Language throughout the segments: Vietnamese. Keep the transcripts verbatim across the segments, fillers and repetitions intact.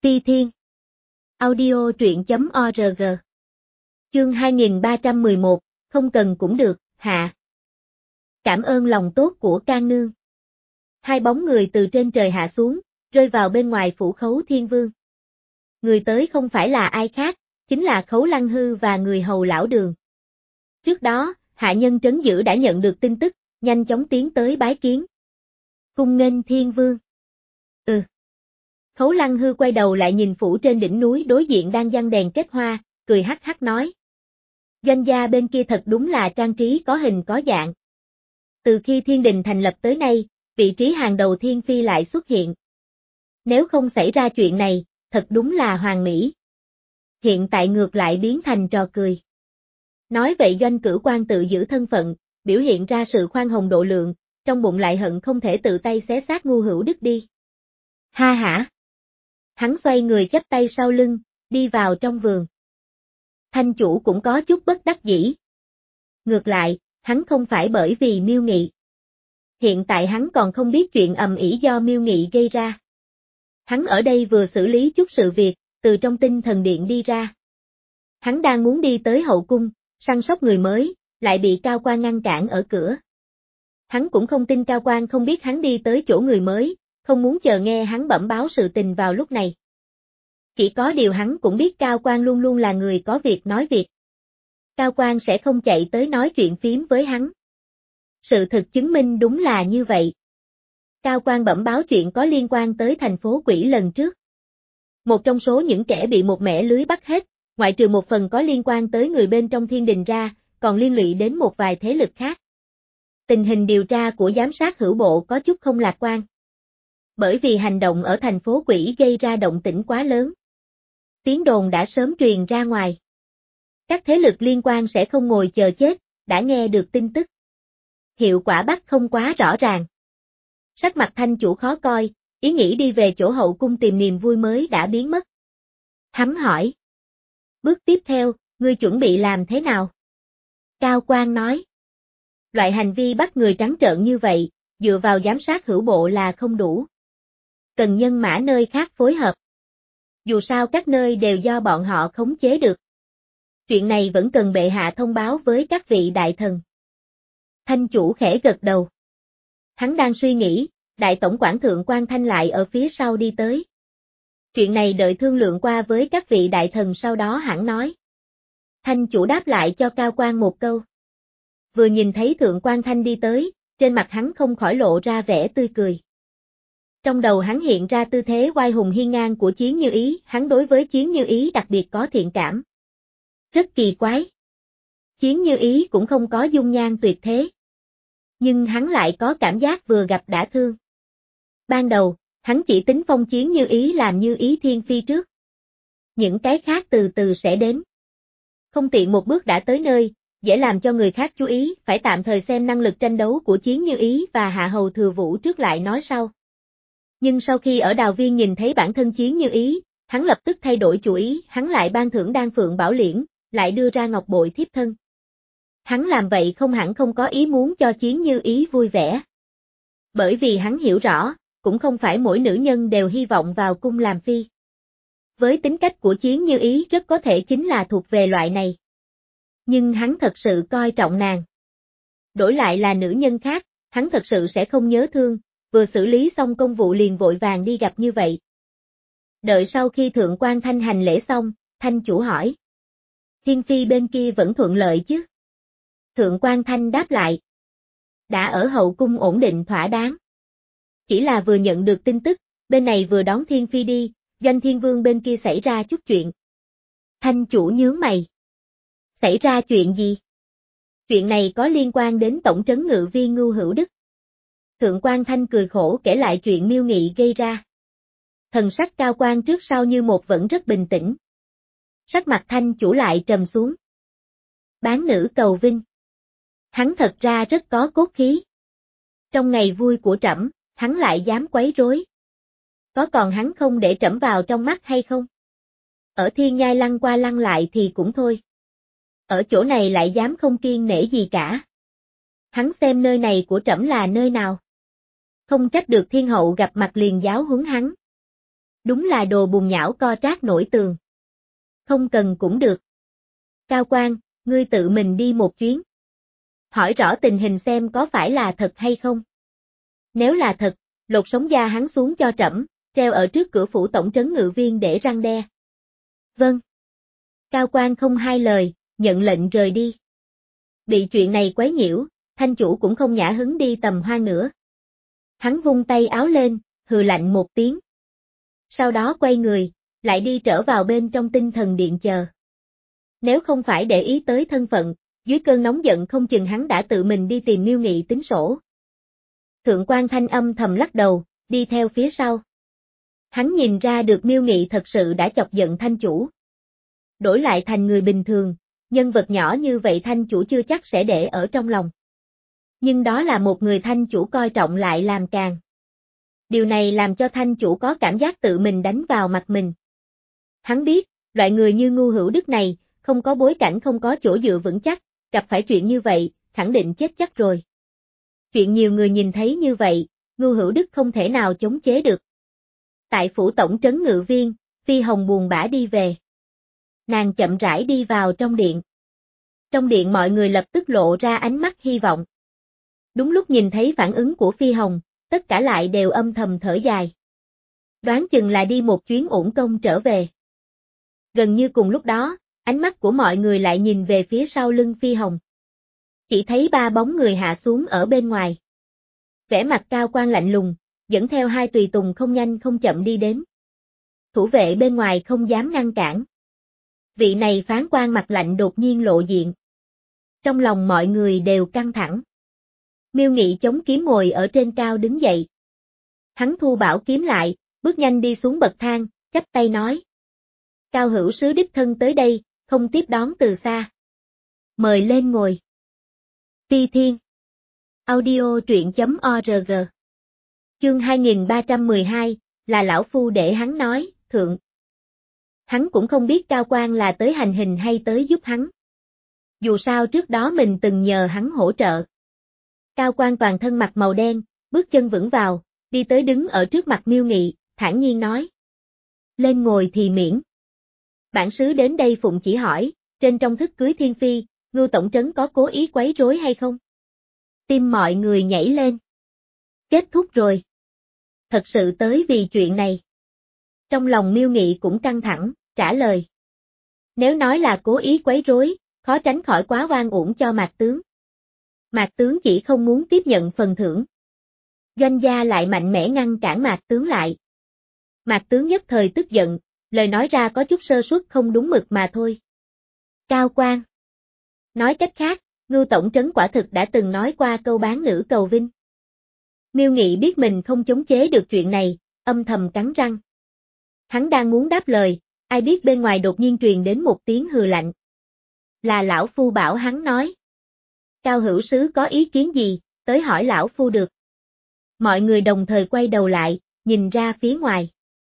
Phi Thiên. Audio truyện chấm org. Chương hai nghìn ba trăm mười một, không cần cũng được, hạ. Cảm ơn lòng tốt của Can Nương. Hai bóng người từ trên trời hạ xuống, rơi vào bên ngoài phủ Khấu Thiên Vương. Người tới không phải là ai khác, chính là Khấu Lăng Hư và người hầu lão Đường. Trước đó, hạ nhân trấn giữ đã nhận được tin tức, nhanh chóng tiến tới bái kiến. Cung nghênh Thiên Vương. Ừ. Khấu Lăng Hư quay đầu lại nhìn phủ trên đỉnh núi đối diện đang giăng đèn kết hoa, cười hắc hắc nói. Doanh gia bên kia thật đúng là trang trí có hình có dạng. Từ khi thiên đình thành lập tới nay, vị trí hàng đầu thiên phi lại xuất hiện. Nếu không xảy ra chuyện này, thật đúng là hoàn mỹ. Hiện tại ngược lại biến thành trò cười. Nói vậy Doanh Cửu Quan tự giữ thân phận, biểu hiện ra sự khoan hồng độ lượng, trong bụng lại hận không thể tự tay xé xác Ngu Hữu Đức đi. Ha hả. Hắn xoay người chắp tay sau lưng, đi vào trong vườn. Thanh chủ cũng có chút bất đắc dĩ. Ngược lại, hắn không phải bởi vì Miêu Nghị. Hiện tại hắn còn không biết chuyện ầm ĩ do Miêu Nghị gây ra. Hắn ở đây vừa xử lý chút sự việc, từ trong tinh thần điện đi ra. Hắn đang muốn đi tới hậu cung, săn sóc người mới, lại bị Cao Quan ngăn cản ở cửa. Hắn cũng không tin Cao Quan không biết hắn đi tới chỗ người mới, không muốn chờ nghe hắn bẩm báo sự tình vào lúc này. Chỉ có điều hắn cũng biết Cao Quan luôn luôn là người có việc nói việc. Cao Quan sẽ không chạy tới nói chuyện phím với hắn. Sự thực chứng minh đúng là như vậy. Cao Quan bẩm báo chuyện có liên quan tới thành phố Quỷ lần trước. Một trong số những kẻ bị một mẻ lưới bắt hết, ngoại trừ một phần có liên quan tới người bên trong thiên đình ra, còn liên lụy đến một vài thế lực khác. Tình hình điều tra của giám sát hữu bộ có chút không lạc quan. Bởi vì hành động ở thành phố Quỷ gây ra động tĩnh quá lớn. Tiếng đồn đã sớm truyền ra ngoài. Các thế lực liên quan sẽ không ngồi chờ chết, đã nghe được tin tức. Hiệu quả bắt không quá rõ ràng. Sắc mặt thanh chủ khó coi, ý nghĩ đi về chỗ hậu cung tìm niềm vui mới đã biến mất. Hắn hỏi. Bước tiếp theo, ngươi chuẩn bị làm thế nào? Cao Quan nói. Loại hành vi bắt người trắng trợn như vậy, dựa vào giám sát hữu bộ là không đủ. Cần nhân mã nơi khác phối hợp. Dù sao các nơi đều do bọn họ khống chế được. Chuyện này vẫn cần bệ hạ thông báo với các vị đại thần. Thanh chủ khẽ gật đầu. Hắn đang suy nghĩ, đại tổng quản thượng quan Thanh lại ở phía sau đi tới. Chuyện này đợi thương lượng qua với các vị đại thần sau đó hẳn nói. Thanh chủ đáp lại cho Cao Quan một câu. Vừa nhìn thấy thượng quan Thanh đi tới, trên mặt hắn không khỏi lộ ra vẻ tươi cười. Trong đầu hắn hiện ra tư thế oai hùng hiên ngang của Chiến Như Ý, hắn đối với Chiến Như Ý đặc biệt có thiện cảm. Rất kỳ quái. Chiến Như Ý cũng không có dung nhan tuyệt thế. Nhưng hắn lại có cảm giác vừa gặp đã thương. Ban đầu, hắn chỉ tính phong Chiến Như Ý làm Như Ý Thiên Phi trước. Những cái khác từ từ sẽ đến. Không tiện một bước đã tới nơi, dễ làm cho người khác chú ý, phải tạm thời xem năng lực tranh đấu của Chiến Như Ý và Hạ Hầu Thừa Vũ trước lại nói sau. Nhưng sau khi ở Đào Viên nhìn thấy bản thân Chiến Như Ý, hắn lập tức thay đổi chủ ý, hắn lại ban thưởng Đan Phượng Bảo Liễn, lại đưa ra ngọc bội thiếp thân. Hắn làm vậy không hẳn không có ý muốn cho Chiến Như Ý vui vẻ. Bởi vì hắn hiểu rõ, cũng không phải mỗi nữ nhân đều hy vọng vào cung làm phi. Với tính cách của Chiến Như Ý rất có thể chính là thuộc về loại này. Nhưng hắn thật sự coi trọng nàng. Đổi lại là nữ nhân khác, hắn thật sự sẽ không nhớ thương, vừa xử lý xong công vụ liền vội vàng đi gặp như vậy. Đợi sau khi thượng quan Thanh hành lễ xong, Thanh chủ hỏi. Thiên phi bên kia vẫn thuận lợi chứ? Thượng quan Thanh đáp lại. Đã ở hậu cung ổn định thỏa đáng. Chỉ là vừa nhận được tin tức, bên này vừa đón Thiên phi đi, Doanh Thiên Vương bên kia xảy ra chút chuyện. Thanh chủ nhướng mày. Xảy ra chuyện gì? Chuyện này có liên quan đến tổng trấn ngự viên Ngưu Hữu Đức. Thượng quan Thanh cười khổ kể lại chuyện Miêu Nghị gây ra. Thần sắc Cao Quan trước sau như một vẫn rất bình tĩnh. Sắc mặt Thanh chủ lại trầm xuống. Bán nữ cầu vinh. Hắn thật ra rất có cốt khí. Trong ngày vui của trẫm, hắn lại dám quấy rối. Có còn hắn không để trẫm vào trong mắt hay không? Ở thiên nhai lăn qua lăn lại thì cũng thôi. Ở chỗ này lại dám không kiêng nể gì cả. Hắn xem nơi này của trẫm là nơi nào. Không trách được thiên hậu gặp mặt liền giáo huấn hắn. Đúng là đồ bùn nhão co trác nổi tường. Không cần cũng được. Cao quan, ngươi tự mình đi một chuyến. Hỏi rõ tình hình xem có phải là thật hay không. Nếu là thật, lột sống da hắn xuống cho trẫm, treo ở trước cửa phủ tổng trấn ngự viên để răn đe. Vâng. Cao quan không hai lời, nhận lệnh rời đi. Bị chuyện này quấy nhiễu, thanh chủ cũng không nhã hứng đi tầm hoan nữa. Hắn vung tay áo lên, hừ lạnh một tiếng. Sau đó quay người, lại đi trở vào bên trong tinh thần điện chờ. Nếu không phải để ý tới thân phận, dưới cơn nóng giận không chừng hắn đã tự mình đi tìm Miêu Nghị tính sổ. Thượng quan Thanh âm thầm lắc đầu, đi theo phía sau. Hắn nhìn ra được Miêu Nghị thật sự đã chọc giận thanh chủ. Đổi lại thành người bình thường, nhân vật nhỏ như vậy thanh chủ chưa chắc sẽ để ở trong lòng. Nhưng đó là một người thanh chủ coi trọng lại làm càng. Điều này làm cho thanh chủ có cảm giác tự mình đánh vào mặt mình. Hắn biết, loại người như Ngưu Hữu Đức này, không có bối cảnh không có chỗ dựa vững chắc, gặp phải chuyện như vậy, khẳng định chết chắc rồi. Chuyện nhiều người nhìn thấy như vậy, Ngưu Hữu Đức không thể nào chống chế được. Tại phủ tổng trấn ngự viên, Phi Hồng buồn bã đi về. Nàng chậm rãi đi vào trong điện. Trong điện mọi người lập tức lộ ra ánh mắt hy vọng. Đúng lúc nhìn thấy phản ứng của Phi Hồng, tất cả lại đều âm thầm thở dài. Đoán chừng là đi một chuyến uổng công trở về. Gần như cùng lúc đó, ánh mắt của mọi người lại nhìn về phía sau lưng Phi Hồng. Chỉ thấy ba bóng người hạ xuống ở bên ngoài. Vẻ mặt cao quan lạnh lùng, dẫn theo hai tùy tùng không nhanh không chậm đi đến. Thủ vệ bên ngoài không dám ngăn cản. Vị này phán quan mặt lạnh đột nhiên lộ diện. Trong lòng mọi người đều căng thẳng. Miêu Nghị chống kiếm ngồi ở trên cao đứng dậy. Hắn thu bảo kiếm lại, bước nhanh đi xuống bậc thang, chắp tay nói. Cao hữu sứ đích thân tới đây, không tiếp đón từ xa. Mời lên ngồi. Phi Thiên. Audio truyện.org. Chương hai nghìn ba trăm mười hai, là lão phu để hắn nói, thượng. Hắn cũng không biết Cao quan là tới hành hình hay tới giúp hắn. Dù sao trước đó mình từng nhờ hắn hỗ trợ. Cao quan toàn thân mặc màu đen, bước chân vững vào, đi tới đứng ở trước mặt Miêu Nghị, thản nhiên nói. Lên ngồi thì miễn. Bản sứ đến đây phụng chỉ hỏi, trên trong thức cưới thiên phi, Ngưu tổng trấn có cố ý quấy rối hay không? Tim mọi người nhảy lên. Kết thúc rồi. Thật sự tới vì chuyện này. Trong lòng Miêu Nghị cũng căng thẳng, trả lời. Nếu nói là cố ý quấy rối, khó tránh khỏi quá oan uổng cho Mạc tướng. Mạc tướng chỉ không muốn tiếp nhận phần thưởng. Doanh gia lại mạnh mẽ ngăn cản Mạc tướng lại. Mạc tướng nhất thời tức giận, lời nói ra có chút sơ suất không đúng mực mà thôi. Cao quan. Nói cách khác, Ngưu tổng trấn quả thực đã từng nói qua câu bán nữ cầu vinh. Miêu Nghị biết mình không chống chế được chuyện này, âm thầm cắn răng. Hắn đang muốn đáp lời, ai biết bên ngoài đột nhiên truyền đến một tiếng hừ lạnh. Là lão phu bảo hắn nói. Cao hữu sứ có ý kiến gì, tới hỏi lão phu được. Mọi người đồng thời quay đầu lại, nhìn ra phía ngoài.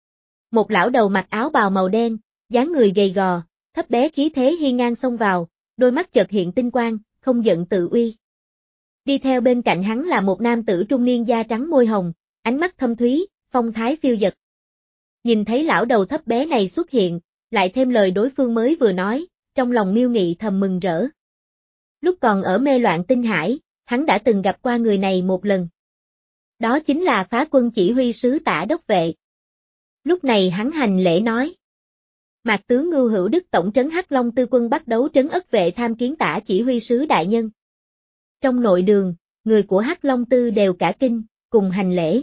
Một lão đầu mặc áo bào màu đen, dáng người gầy gò, thấp bé khí thế hiên ngang xông vào, đôi mắt chợt hiện tinh quang, không giận tự uy. Đi theo bên cạnh hắn là một nam tử trung niên da trắng môi hồng, ánh mắt thâm thúy, phong thái phiêu dật. Nhìn thấy lão đầu thấp bé này xuất hiện, lại thêm lời đối phương mới vừa nói, trong lòng Miêu Nghị thầm mừng rỡ. Lúc còn ở mê loạn tinh hải, hắn đã từng gặp qua người này một lần. Đó chính là phá quân chỉ huy sứ Tả đốc vệ. Lúc này hắn hành lễ nói. Mạc tướng Ngưu Hữu Đức tổng trấn Hắc Long Tư quân bắt đấu trấn Ất vệ tham kiến Tả chỉ huy sứ đại nhân. Trong nội đường, người của Hắc Long Tư đều cả kinh, cùng hành lễ.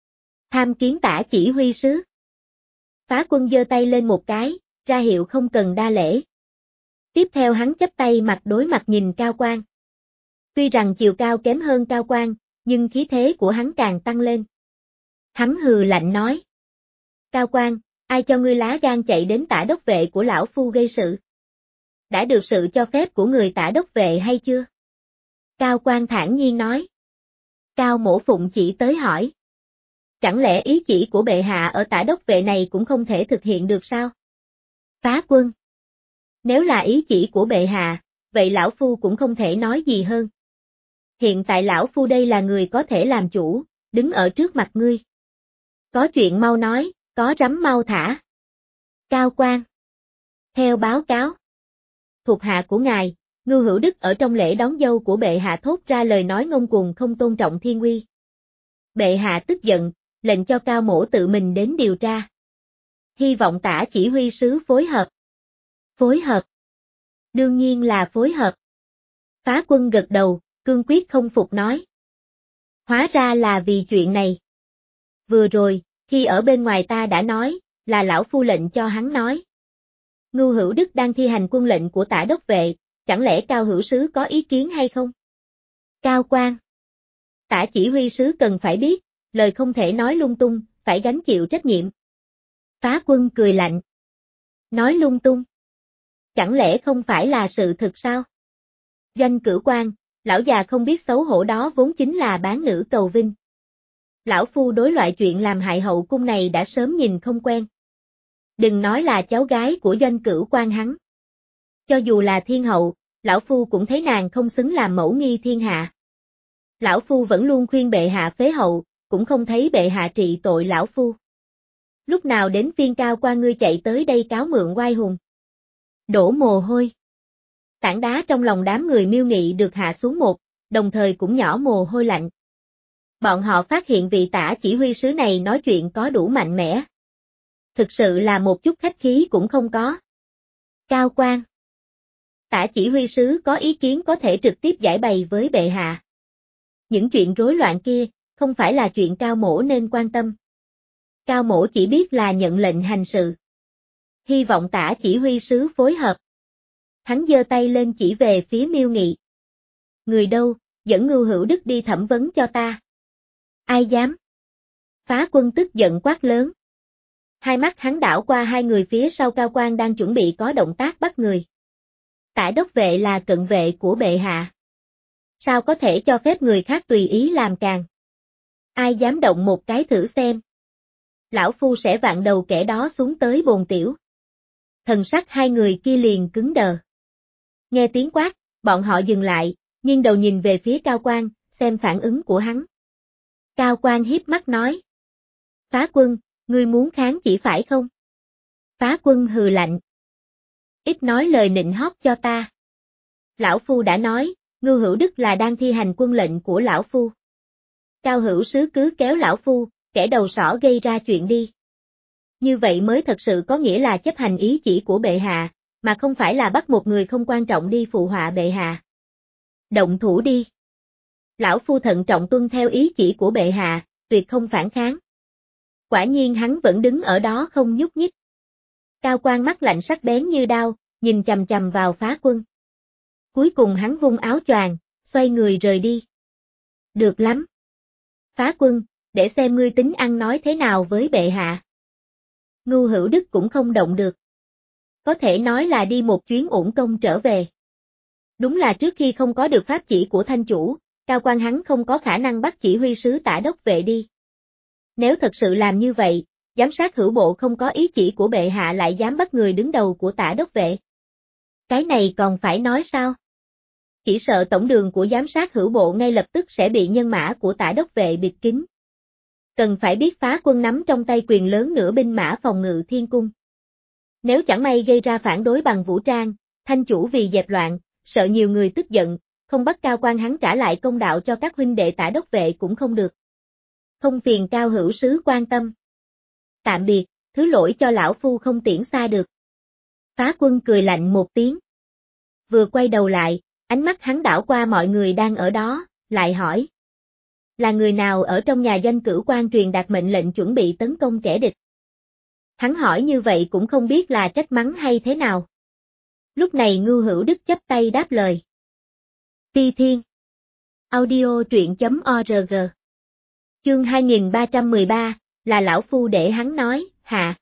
Tham kiến Tả chỉ huy sứ. Phá quân giơ tay lên một cái, ra hiệu không cần đa lễ. Tiếp theo hắn chắp tay mặt đối mặt nhìn Cao quan. Tuy rằng chiều cao kém hơn Cao quan, nhưng khí thế của hắn càng tăng lên. Hắn hừ lạnh nói. Cao quan, ai cho ngươi lá gan chạy đến Tả đốc vệ của lão phu gây sự? Đã được sự cho phép của người Tả đốc vệ hay chưa? Cao quan thản nhiên nói. Cao mổ phụng chỉ tới hỏi. Chẳng lẽ ý chỉ của bệ hạ ở Tả đốc vệ này cũng không thể thực hiện được sao? Phá quân. Nếu là ý chỉ của bệ hạ, vậy lão phu cũng không thể nói gì hơn. Hiện tại lão phu đây là người có thể làm chủ, đứng ở trước mặt ngươi. Có chuyện mau nói, Có rắm mau thả. Cao quan. Theo báo cáo. Thuộc hạ của ngài, Ngưu Hữu Đức ở trong lễ đón dâu của bệ hạ thốt ra lời nói ngông cuồng không tôn trọng thiên uy. Bệ hạ tức giận, lệnh cho Cao Mỗ tự mình đến điều tra. Hy vọng Tả chỉ huy sứ phối hợp. Phối hợp. Đương nhiên là phối hợp. Phá Quân gật đầu, cương quyết không phục nói. Hóa ra là vì chuyện này. Vừa rồi, khi ở bên ngoài ta đã nói, là lão phu lệnh cho hắn nói. Ngưu Hữu Đức đang thi hành quân lệnh của Tả đốc vệ, chẳng lẽ Cao hữu sứ có ý kiến hay không? Cao quan. Tả chỉ huy sứ cần phải biết, lời không thể nói lung tung, phải gánh chịu trách nhiệm. Phá Quân cười lạnh. Nói lung tung. Chẳng lẽ không phải là sự thực sao? Doanh Cửu Quan, lão già không biết xấu hổ đó vốn chính là bán nữ cầu vinh. Lão phu đối loại chuyện làm hại hậu cung này đã sớm nhìn không quen. Đừng nói là cháu gái của Doanh Cửu Quan hắn. Cho dù là thiên hậu, lão phu cũng thấy nàng không xứng làm mẫu nghi thiên hạ. Lão phu vẫn luôn khuyên bệ hạ phế hậu, cũng không thấy bệ hạ trị tội lão phu. Lúc nào đến phiên Cao quan ngươi chạy tới đây cáo mượn oai hùng. Đổ mồ hôi. Tảng đá trong lòng đám người Miêu Nghị được hạ xuống một, đồng thời cũng nhỏ mồ hôi lạnh. Bọn họ phát hiện vị Tả chỉ huy sứ này nói chuyện có đủ mạnh mẽ. Thực sự là một chút khách khí cũng không có. Cao quan. Tả chỉ huy sứ có ý kiến có thể trực tiếp giải bày với bệ hạ. Những chuyện rối loạn kia, không phải là chuyện Cao Mỗ nên quan tâm. Cao Mỗ chỉ biết là nhận lệnh hành sự. Hy vọng Tả chỉ huy sứ phối hợp. Hắn giơ tay lên chỉ về phía Miêu Nghị. Người đâu, dẫn Ngưu Hữu Đức đi thẩm vấn cho ta. Ai dám? Phá Quân tức giận quát lớn. Hai mắt hắn đảo qua hai người phía sau Cao quan đang chuẩn bị có động tác bắt người. Tả đốc vệ là cận vệ của bệ hạ. Sao có thể cho phép người khác tùy ý làm càng? Ai dám động một cái thử xem? Lão phu sẽ vạn đầu kẻ đó xuống tới bồn tiểu. Thần sắc hai người kia liền cứng đờ. Nghe tiếng quát, bọn họ dừng lại, nghiêng đầu nhìn về phía Cao quan, xem phản ứng của hắn. Cao quan hiếp mắt nói. Phá Quân, ngươi muốn kháng chỉ phải không? Phá Quân hừ lạnh. Ít nói lời nịnh hót cho ta. Lão phu đã nói, Ngưu Hữu Đức là đang thi hành quân lệnh của lão phu. Cao hữu sứ cứ kéo lão phu, kẻ đầu sỏ gây ra chuyện đi. Như vậy mới thật sự có nghĩa là chấp hành ý chỉ của bệ hạ, mà không phải là bắt một người không quan trọng đi phụ họa bệ hạ. Động thủ đi. Lão phu thận trọng tuân theo ý chỉ của bệ hạ, tuyệt không phản kháng. Quả nhiên hắn vẫn đứng ở đó không nhúc nhích. Cao quan mắt lạnh sắc bén như đao, nhìn chằm chằm vào Phá Quân. Cuối cùng hắn vung áo choàng, xoay người rời đi. Được lắm. Phá Quân, để xem ngươi tính ăn nói thế nào với bệ hạ. Ngưu Hữu Đức cũng không động được. Có thể nói là đi một chuyến uổng công trở về. Đúng là trước khi không có được pháp chỉ của thanh chủ, Cao quan hắn không có khả năng bắt chỉ huy sứ Tả đốc vệ đi. Nếu thật sự làm như vậy, giám sát hữu bộ không có ý chỉ của bệ hạ lại dám bắt người đứng đầu của Tả đốc vệ. Cái này còn phải nói sao? Chỉ sợ tổng đường của giám sát hữu bộ ngay lập tức sẽ bị nhân mã của Tả đốc vệ bịt kín. Cần phải biết Phá Quân nắm trong tay quyền lớn nửa binh mã phòng ngự thiên cung. Nếu chẳng may gây ra phản đối bằng vũ trang, thanh chủ vì dẹp loạn, sợ nhiều người tức giận, không bắt Cao quan hắn trả lại công đạo cho các huynh đệ Tả đốc vệ cũng không được. Không phiền Cao hữu sứ quan tâm. Tạm biệt, thứ lỗi cho lão phu không tiễn xa được. Phá Quân cười lạnh một tiếng. Vừa quay đầu lại, ánh mắt hắn đảo qua mọi người đang ở đó, lại hỏi. Là người nào ở trong nhà Doanh Cửu Quan truyền đạt mệnh lệnh chuẩn bị tấn công kẻ địch? Hắn hỏi như vậy cũng không biết là trách mắng hay thế nào. Lúc này Ngưu Hữu Đức chắp tay đáp lời. Ti Thiên. Audio truyện chấm org. Chương hai nghìn ba trăm mười ba, là lão phu để hắn nói, hạ.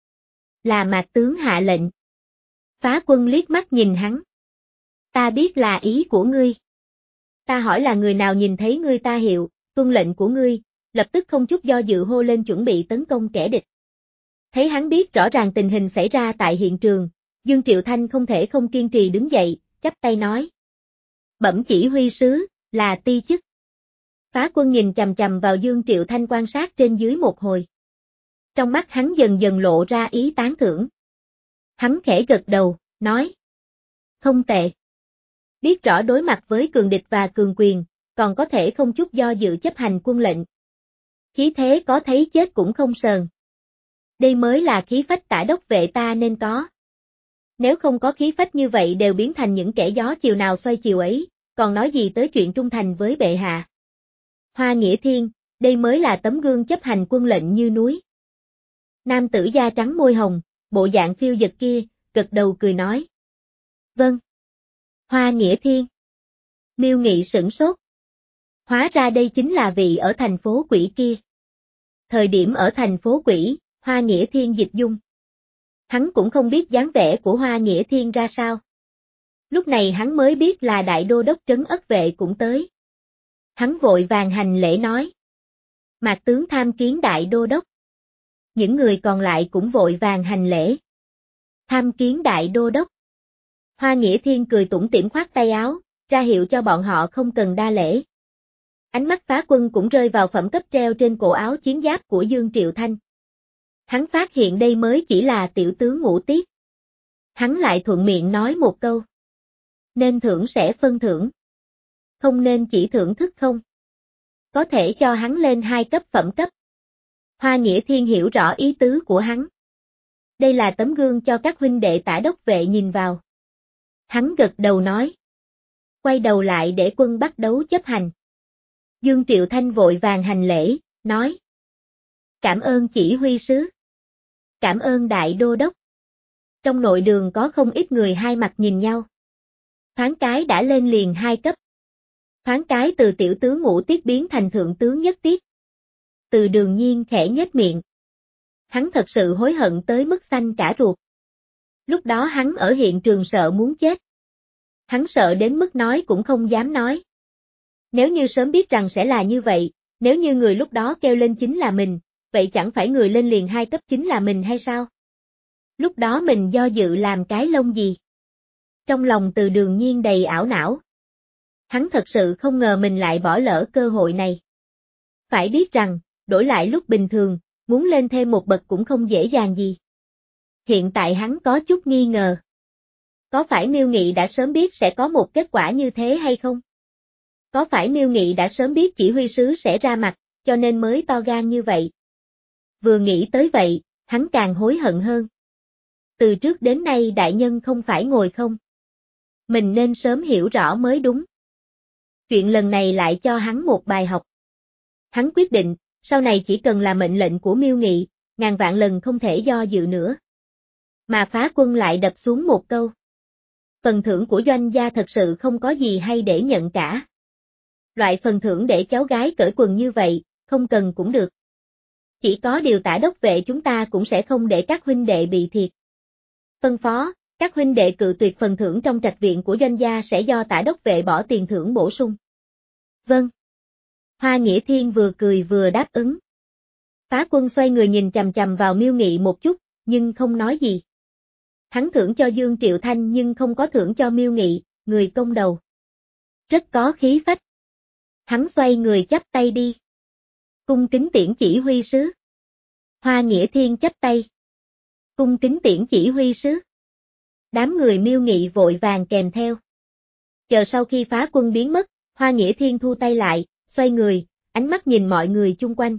Là Mạc tướng hạ lệnh. Phá Quân liếc mắt nhìn hắn. Ta biết là ý của ngươi. Ta hỏi là người nào nhìn thấy ngươi ta hiệu, tuân lệnh của ngươi, lập tức không chút do dự hô lên chuẩn bị tấn công kẻ địch. Thấy hắn biết rõ ràng tình hình xảy ra tại hiện trường, Dương Triệu Thanh không thể không kiên trì đứng dậy, chắp tay nói. Bẩm chỉ huy sứ, là ti chức. Phá Quân nhìn chằm chằm vào Dương Triệu Thanh quan sát trên dưới một hồi. Trong mắt hắn dần dần lộ ra ý tán thưởng. Hắn khẽ gật đầu, nói. Không tệ. Biết rõ đối mặt với cường địch và cường quyền, còn có thể không chút do dự chấp hành quân lệnh. Khí thế có thấy chết cũng không sờn. Đây mới là khí phách tả đốc vệ ta nên có. Nếu không có khí phách như vậy đều biến thành những kẻ gió chiều nào xoay chiều ấy, còn nói gì tới chuyện trung thành với bệ hạ. Hoa Nghĩa Thiên, đây mới là tấm gương chấp hành quân lệnh như núi. Nam tử da trắng môi hồng, bộ dạng phiêu dật kia, gật đầu cười nói. Vâng. Hoa Nghĩa Thiên. Miêu Nghị sửng sốt. Hóa ra đây chính là vị ở thành phố Quỷ kia. Thời điểm ở thành phố Quỷ, Hoa Nghĩa Thiên dịch dung. Hắn cũng không biết dáng vẻ của Hoa Nghĩa Thiên ra sao. Lúc này hắn mới biết là đại đô đốc trấn ất vệ cũng tới. Hắn vội vàng hành lễ nói. Mạc tướng tham kiến đại đô đốc. Những người còn lại cũng vội vàng hành lễ. Tham kiến đại đô đốc. Hoa Nghĩa Thiên cười tủm tỉm khoát tay áo, ra hiệu cho bọn họ không cần đa lễ. Ánh mắt Phá Quân cũng rơi vào phẩm cấp treo trên cổ áo chiến giáp của Dương Triệu Thanh. Hắn phát hiện đây mới chỉ là tiểu tướng ngũ tiết. Hắn lại thuận miệng nói một câu. Nên thưởng sẽ phân thưởng. Không nên chỉ thưởng thức không. Có thể cho hắn lên hai cấp phẩm cấp. Hoa Nghĩa Thiên hiểu rõ ý tứ của hắn. Đây là tấm gương cho các huynh đệ tả đốc vệ nhìn vào. Hắn gật đầu nói. Quay đầu lại để quân bắt đấu chấp hành. Dương Triệu Thanh vội vàng hành lễ, nói. Cảm ơn chỉ huy sứ. Cảm ơn đại đô đốc. Trong nội đường có không ít người hai mặt nhìn nhau. Thoáng cái đã lên liền hai cấp. Thoáng cái từ tiểu tướng ngũ tiết biến thành thượng tướng nhất tiết. Từ Đường Nhiên khẽ nhếch miệng. Hắn thật sự hối hận tới mức xanh cả ruột. Lúc đó hắn ở hiện trường sợ muốn chết. Hắn sợ đến mức nói cũng không dám nói. Nếu như sớm biết rằng sẽ là như vậy, nếu như người lúc đó kêu lên chính là mình, vậy chẳng phải người lên liền hai cấp chính là mình hay sao? Lúc đó mình do dự làm cái lông gì? Trong lòng Từ Đường Nhiên đầy ảo não. Hắn thật sự không ngờ mình lại bỏ lỡ cơ hội này. Phải biết rằng, đổi lại lúc bình thường, muốn lên thêm một bậc cũng không dễ dàng gì. Hiện tại hắn có chút nghi ngờ. Có phải Miêu Nghị đã sớm biết sẽ có một kết quả như thế hay không? Có phải Miêu Nghị đã sớm biết chỉ huy sứ sẽ ra mặt, cho nên mới to gan như vậy? Vừa nghĩ tới vậy, hắn càng hối hận hơn. Từ trước đến nay đại nhân không phải ngồi không. Mình nên sớm hiểu rõ mới đúng. Chuyện lần này lại cho hắn một bài học. Hắn quyết định, sau này chỉ cần là mệnh lệnh của Miêu Nghị, ngàn vạn lần không thể do dự nữa. Mà Phá Quân lại đập xuống một câu. Phần thưởng của doanh gia thật sự không có gì hay để nhận cả. Loại phần thưởng để cháu gái cởi quần như vậy, không cần cũng được. Chỉ có điều tả đốc vệ chúng ta cũng sẽ không để các huynh đệ bị thiệt. Phân phó, các huynh đệ cự tuyệt phần thưởng trong trạch viện của doanh gia sẽ do tả đốc vệ bỏ tiền thưởng bổ sung. Vâng. Hoa Nghĩa Thiên vừa cười vừa đáp ứng. Phá Quân xoay người nhìn chằm chằm vào Miêu Nghị một chút, nhưng không nói gì. Hắn thưởng cho Dương Triệu Thanh nhưng không có thưởng cho Miêu Nghị, người công đầu. Rất có khí phách. Hắn xoay người chắp tay đi. Cung kính tiễn chỉ huy sứ. Hoa Nghĩa Thiên chắp tay. Cung kính tiễn chỉ huy sứ. Đám người Miêu Nghị vội vàng kèm theo. Chờ sau khi Phá Quân biến mất, Hoa Nghĩa Thiên thu tay lại, xoay người, ánh mắt nhìn mọi người chung quanh.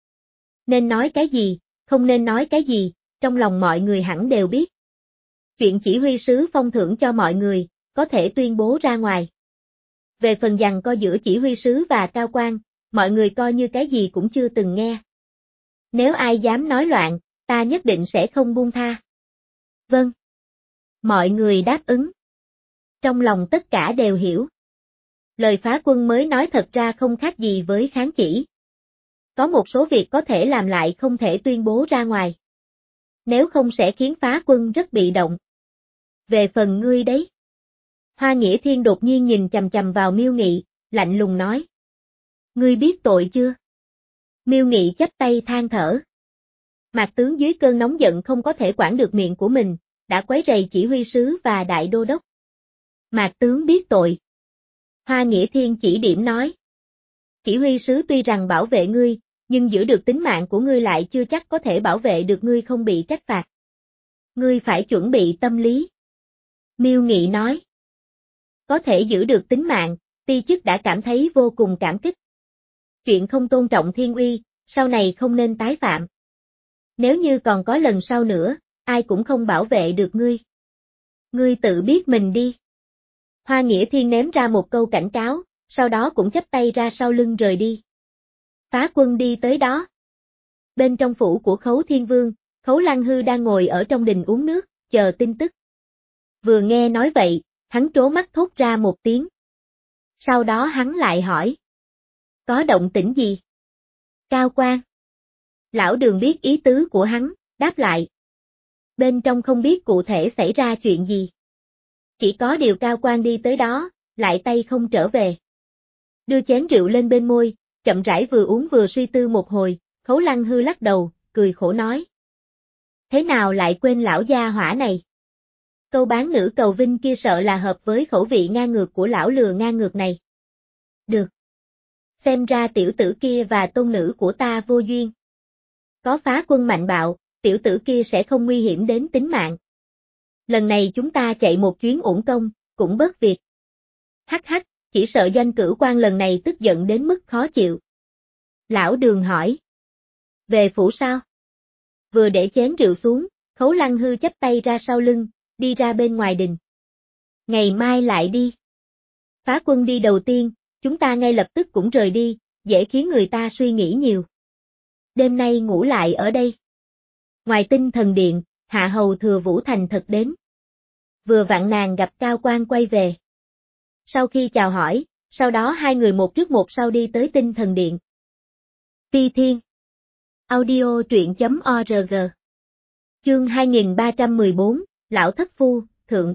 Nên nói cái gì, không nên nói cái gì, trong lòng mọi người hẳn đều biết. Chuyện chỉ huy sứ phong thưởng cho mọi người, có thể tuyên bố ra ngoài. Về phần giằng co giữa chỉ huy sứ và cao quan, mọi người coi như cái gì cũng chưa từng nghe. Nếu ai dám nói loạn, ta nhất định sẽ không buông tha. Vâng. Mọi người đáp ứng. Trong lòng tất cả đều hiểu. Lời Phá Quân mới nói thật ra không khác gì với kháng chỉ. Có một số việc có thể làm lại không thể tuyên bố ra ngoài. Nếu không sẽ khiến Phá Quân rất bị động. Về phần ngươi đấy. Hoa Nghĩa Thiên đột nhiên nhìn chằm chằm vào Miêu Nghị, lạnh lùng nói. Ngươi biết tội chưa? Miêu Nghị chắp tay than thở. Mạc tướng dưới cơn nóng giận không có thể quản được miệng của mình, đã quấy rầy chỉ huy sứ và đại đô đốc. Mạc tướng biết tội. Hoa Nghĩa Thiên chỉ điểm nói. Chỉ huy sứ tuy rằng bảo vệ ngươi, nhưng giữ được tính mạng của ngươi lại chưa chắc có thể bảo vệ được ngươi không bị trách phạt. Ngươi phải chuẩn bị tâm lý. Miêu Nghị nói. Có thể giữ được tính mạng, ti chức đã cảm thấy vô cùng cảm kích. Chuyện không tôn trọng thiên uy, sau này không nên tái phạm. Nếu như còn có lần sau nữa, ai cũng không bảo vệ được ngươi. Ngươi tự biết mình đi. Hoa Nghĩa Thiên ném ra một câu cảnh cáo, sau đó cũng chắp tay ra sau lưng rời đi. Phá Quân đi tới đó. Bên trong phủ của Khấu Thiên Vương, Khấu Lăng Hư đang ngồi ở trong đình uống nước, chờ tin tức. Vừa nghe nói vậy, hắn trố mắt thốt ra một tiếng. Sau đó hắn lại hỏi. Có động tĩnh gì? Cao quan. Lão Đường biết ý tứ của hắn, đáp lại. Bên trong không biết cụ thể xảy ra chuyện gì. Chỉ có điều Cao quan đi tới đó, lại tay không trở về. Đưa chén rượu lên bên môi, chậm rãi vừa uống vừa suy tư một hồi, Khấu Lăng Hư lắc đầu, cười khổ nói. Thế nào lại quên lão gia hỏa này? Câu bán nữ cầu vinh kia sợ là hợp với khẩu vị ngang ngược của lão lừa ngang ngược này. Được. Xem ra tiểu tử kia và tôn nữ của ta vô duyên. Có Phá Quân mạnh bạo, tiểu tử kia sẽ không nguy hiểm đến tính mạng. Lần này chúng ta chạy một chuyến uổng công, cũng bớt việc. Hắc hắc, chỉ sợ Doanh Cửu Quan lần này tức giận đến mức khó chịu. Lão Đường hỏi. Về phủ sao? Vừa để chén rượu xuống, Khấu Lăng Hư chắp tay ra sau lưng, đi ra bên ngoài đình. Ngày mai lại đi. Phá Quân đi đầu tiên, chúng ta ngay lập tức cũng rời đi, dễ khiến người ta suy nghĩ nhiều. Đêm nay ngủ lại ở đây. Ngoài Tinh Thần Điện, Hạ Hầu Thừa Vũ thành thật đến. Vừa vặn nàng gặp Cao Quan quay về. Sau khi chào hỏi, sau đó hai người một trước một sau đi tới Tinh Thần Điện. Ti Thiên. Audio truyện.org. Chương hai nghìn ba trăm mười bốn, Lão Thất Phu, Thượng.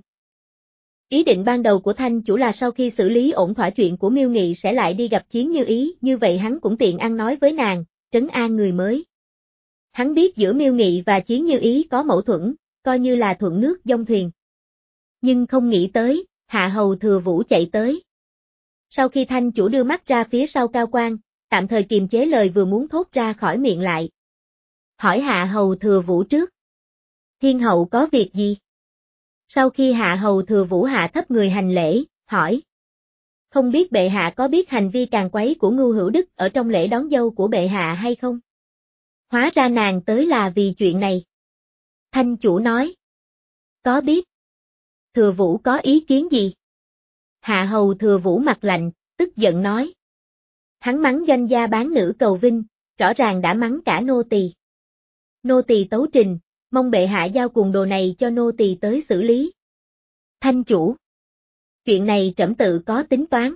Ý định ban đầu của Thanh chủ là sau khi xử lý ổn thỏa chuyện của Miêu Nghị sẽ lại đi gặp Chiến Như Ý, như vậy hắn cũng tiện ăn nói với nàng, trấn an người mới. Hắn biết giữa Miêu Nghị và Chiến Như Ý có mâu thuẫn, coi như là thuận nước dông thuyền. Nhưng không nghĩ tới, Hạ Hầu Thừa Vũ chạy tới. Sau khi Thanh chủ đưa mắt ra phía sau Cao Quan, tạm thời kiềm chế lời vừa muốn thốt ra khỏi miệng lại. Hỏi Hạ Hầu Thừa Vũ trước. Thiên hậu có việc gì? Sau khi Hạ Hầu Thừa Vũ hạ thấp người hành lễ, hỏi. Không biết bệ hạ có biết hành vi càn quấy của Ngưu Hữu Đức ở trong lễ đón dâu của bệ hạ hay không? Hóa ra nàng tới là vì chuyện này. Thanh chủ nói. Có biết. Thừa Vũ có ý kiến gì? Hạ Hầu Thừa Vũ mặt lạnh, tức giận nói. Hắn mắng doanh gia bán nữ cầu vinh, rõ ràng đã mắng cả nô tỳ. Nô tỳ tấu trình, mong bệ hạ giao cuồng đồ này cho nô tỳ tới xử lý. Thanh chủ. Chuyện này trẫm tự có tính toán.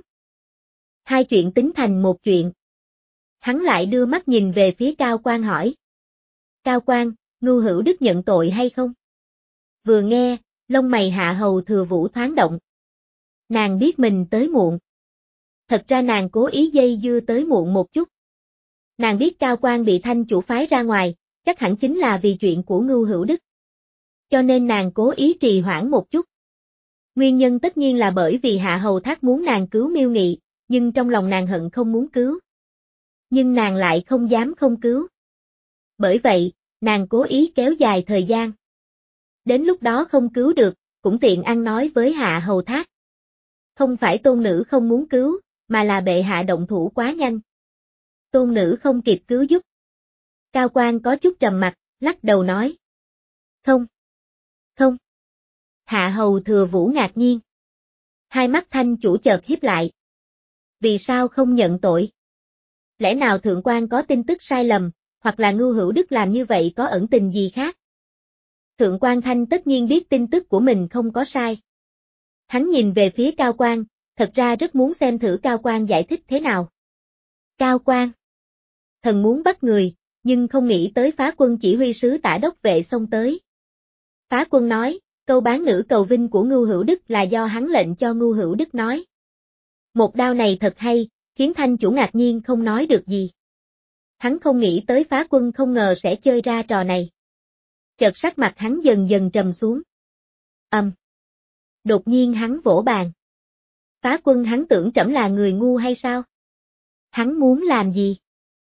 Hai chuyện tính thành một chuyện. Hắn lại đưa mắt nhìn về phía Cao Quan hỏi. Cao Quan, Ngưu Hữu Đức nhận tội hay không? Vừa nghe, lông mày Hạ Hầu Thừa Vũ thoáng động. Nàng biết mình tới muộn. Thật ra nàng cố ý dây dưa tới muộn một chút. Nàng biết Cao Quan bị Thanh chủ phái ra ngoài, chắc hẳn chính là vì chuyện của Ngưu Hữu Đức. Cho nên nàng cố ý trì hoãn một chút. Nguyên nhân tất nhiên là bởi vì Hạ Hầu Thác muốn nàng cứu Miêu Nghị, nhưng trong lòng nàng hận không muốn cứu. Nhưng nàng lại không dám không cứu. Bởi vậy, nàng cố ý kéo dài thời gian. Đến lúc đó không cứu được, cũng tiện ăn nói với Hạ Hầu Thác. Không phải tôn nữ không muốn cứu, mà là bệ hạ động thủ quá nhanh. Tôn nữ không kịp cứu giúp. Cao Quan có chút trầm mặt, lắc đầu nói. Không. Không. Hạ Hầu Thừa Vũ ngạc nhiên. Hai mắt Thanh chủ chợt híp lại. Vì sao không nhận tội? Lẽ nào thượng quan có tin tức sai lầm, hoặc là Ngưu Hữu Đức làm như vậy có ẩn tình gì khác? Thượng quan Thanh tất nhiên biết tin tức của mình không có sai. Hắn nhìn về phía Cao Quan, thật ra rất muốn xem thử Cao Quan giải thích thế nào. Cao Quan. Thần muốn bắt người, nhưng không nghĩ tới Phá Quân chỉ huy sứ tả đốc vệ xông tới. Phá Quân nói, câu bán nữ cầu vinh của Ngưu Hữu Đức là do hắn lệnh cho Ngưu Hữu Đức nói. Một đao này thật hay, khiến Thanh chủ ngạc nhiên không nói được gì. Hắn không nghĩ tới Phá Quân không ngờ sẽ chơi ra trò này. Chợt sắc mặt hắn dần dần trầm xuống. Ầm. Um. Đột nhiên hắn vỗ bàn. Phá Quân hắn tưởng trẫm là người ngu hay sao? Hắn muốn làm gì?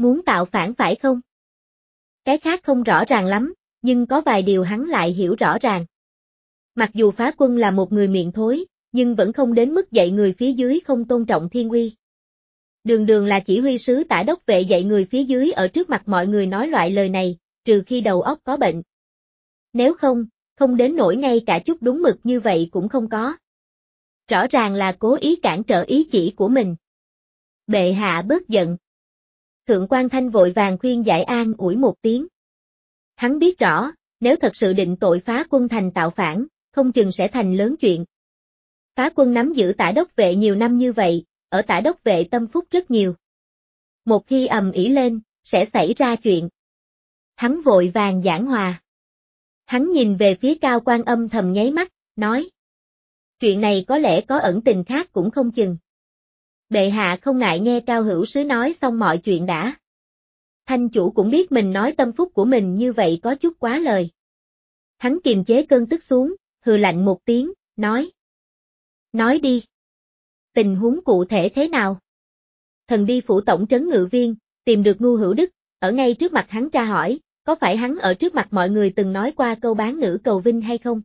Muốn tạo phản phải không? Cái khác không rõ ràng lắm, nhưng có vài điều hắn lại hiểu rõ ràng. Mặc dù Phá Quân là một người miệng thối, nhưng vẫn không đến mức dạy người phía dưới không tôn trọng thiên uy. Đường đường là chỉ huy sứ tả đốc vệ dạy người phía dưới ở trước mặt mọi người nói loại lời này, trừ khi đầu óc có bệnh. Nếu không, không đến nỗi ngay cả chút đúng mực như vậy cũng không có. Rõ ràng là cố ý cản trở ý chỉ của mình. Bệ hạ bớt giận. Thượng quan Thanh vội vàng khuyên giải an ủi một tiếng. Hắn biết rõ, nếu thật sự định tội Phá Quân thành tạo phản, không chừng sẽ thành lớn chuyện. Phá Quân nắm giữ tả đốc vệ nhiều năm như vậy, ở tả đốc vệ tâm phúc rất nhiều. Một khi ầm ĩ lên, sẽ xảy ra chuyện. Hắn vội vàng giảng hòa. Hắn nhìn về phía Cao Quan âm thầm nháy mắt, nói. Chuyện này có lẽ có ẩn tình khác cũng không chừng. Bệ hạ không ngại nghe Cao hữu sứ nói xong mọi chuyện đã. Thanh chủ cũng biết mình nói tâm phúc của mình như vậy có chút quá lời. Hắn kiềm chế cơn tức xuống, hừ lạnh một tiếng, nói. Nói đi. Tình huống cụ thể thế nào? Thần đi phủ tổng trấn ngự viên, tìm được Ngu Hữu Đức, ở ngay trước mặt hắn tra hỏi, có phải hắn ở trước mặt mọi người từng nói qua câu bán nữ cầu vinh hay không?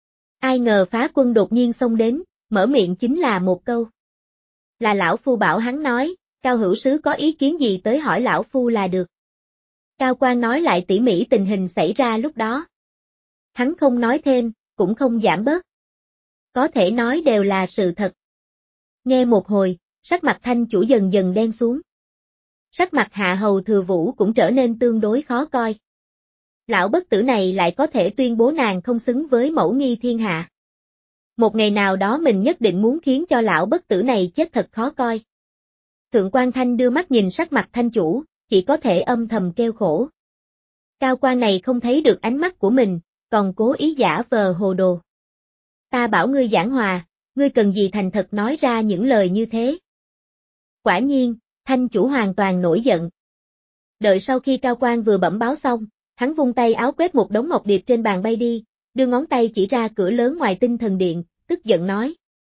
Ai ngờ Phá Quân đột nhiên xông đến, mở miệng chính là một câu. Là lão phu bảo hắn nói, Cao hữu sứ có ý kiến gì tới hỏi lão phu là được. Cao Quan nói lại tỉ mỉ tình hình xảy ra lúc đó. Hắn không nói thêm, cũng không giảm bớt. Có thể nói đều là sự thật. Nghe một hồi, sắc mặt Thanh chủ dần dần đen xuống. Sắc mặt Hạ Hầu Thừa Vũ cũng trở nên tương đối khó coi. Lão bất tử này lại có thể tuyên bố nàng không xứng với mẫu nghi thiên hạ. Một ngày nào đó mình nhất định muốn khiến cho lão bất tử này chết thật khó coi. Thượng quan Thanh đưa mắt nhìn sắc mặt Thanh chủ, chỉ có thể âm thầm kêu khổ. Cao quan này không thấy được ánh mắt của mình, còn cố ý giả vờ hồ đồ. Ta bảo ngươi giảng hòa, ngươi cần gì thành thật nói ra những lời như thế. Quả nhiên, Thanh chủ hoàn toàn nổi giận. Đợi sau khi Cao quan vừa bẩm báo xong, hắn vung tay áo quét một đống ngọc điệp trên bàn bay đi, đưa ngón tay chỉ ra cửa lớn ngoài Tinh Thần Điện, tức giận nói.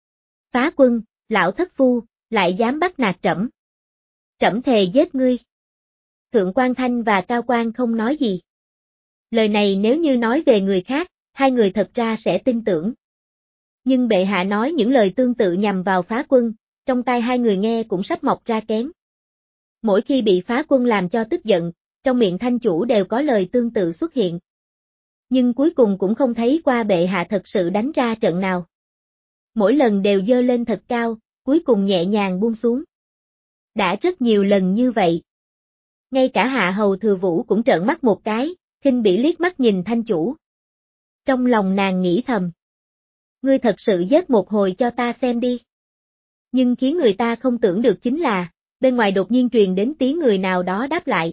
Phá Quân, lão thất phu, lại dám bắt nạt trẫm. Trẫm thề giết ngươi. Thượng quan Thanh và Cao quan không nói gì. Lời này nếu như nói về người khác, hai người thật ra sẽ tin tưởng. Nhưng bệ hạ nói những lời tương tự nhằm vào Phá Quân, trong tai hai người nghe cũng sắp mọc ra kén. Mỗi khi bị Phá Quân làm cho tức giận, trong miệng Thanh chủ đều có lời tương tự xuất hiện. Nhưng cuối cùng cũng không thấy qua bệ hạ thật sự đánh ra trận nào. Mỗi lần đều dơ lên thật cao, cuối cùng nhẹ nhàng buông xuống. Đã rất nhiều lần như vậy. Ngay cả Hạ Hầu Thừa Vũ cũng trợn mắt một cái, khinh bỉ liếc mắt nhìn Thanh chủ. Trong lòng nàng nghĩ thầm. Ngươi thật sự giết một hồi cho ta xem đi. Nhưng khiến người ta không tưởng được chính là, bên ngoài đột nhiên truyền đến tiếng người nào đó đáp lại.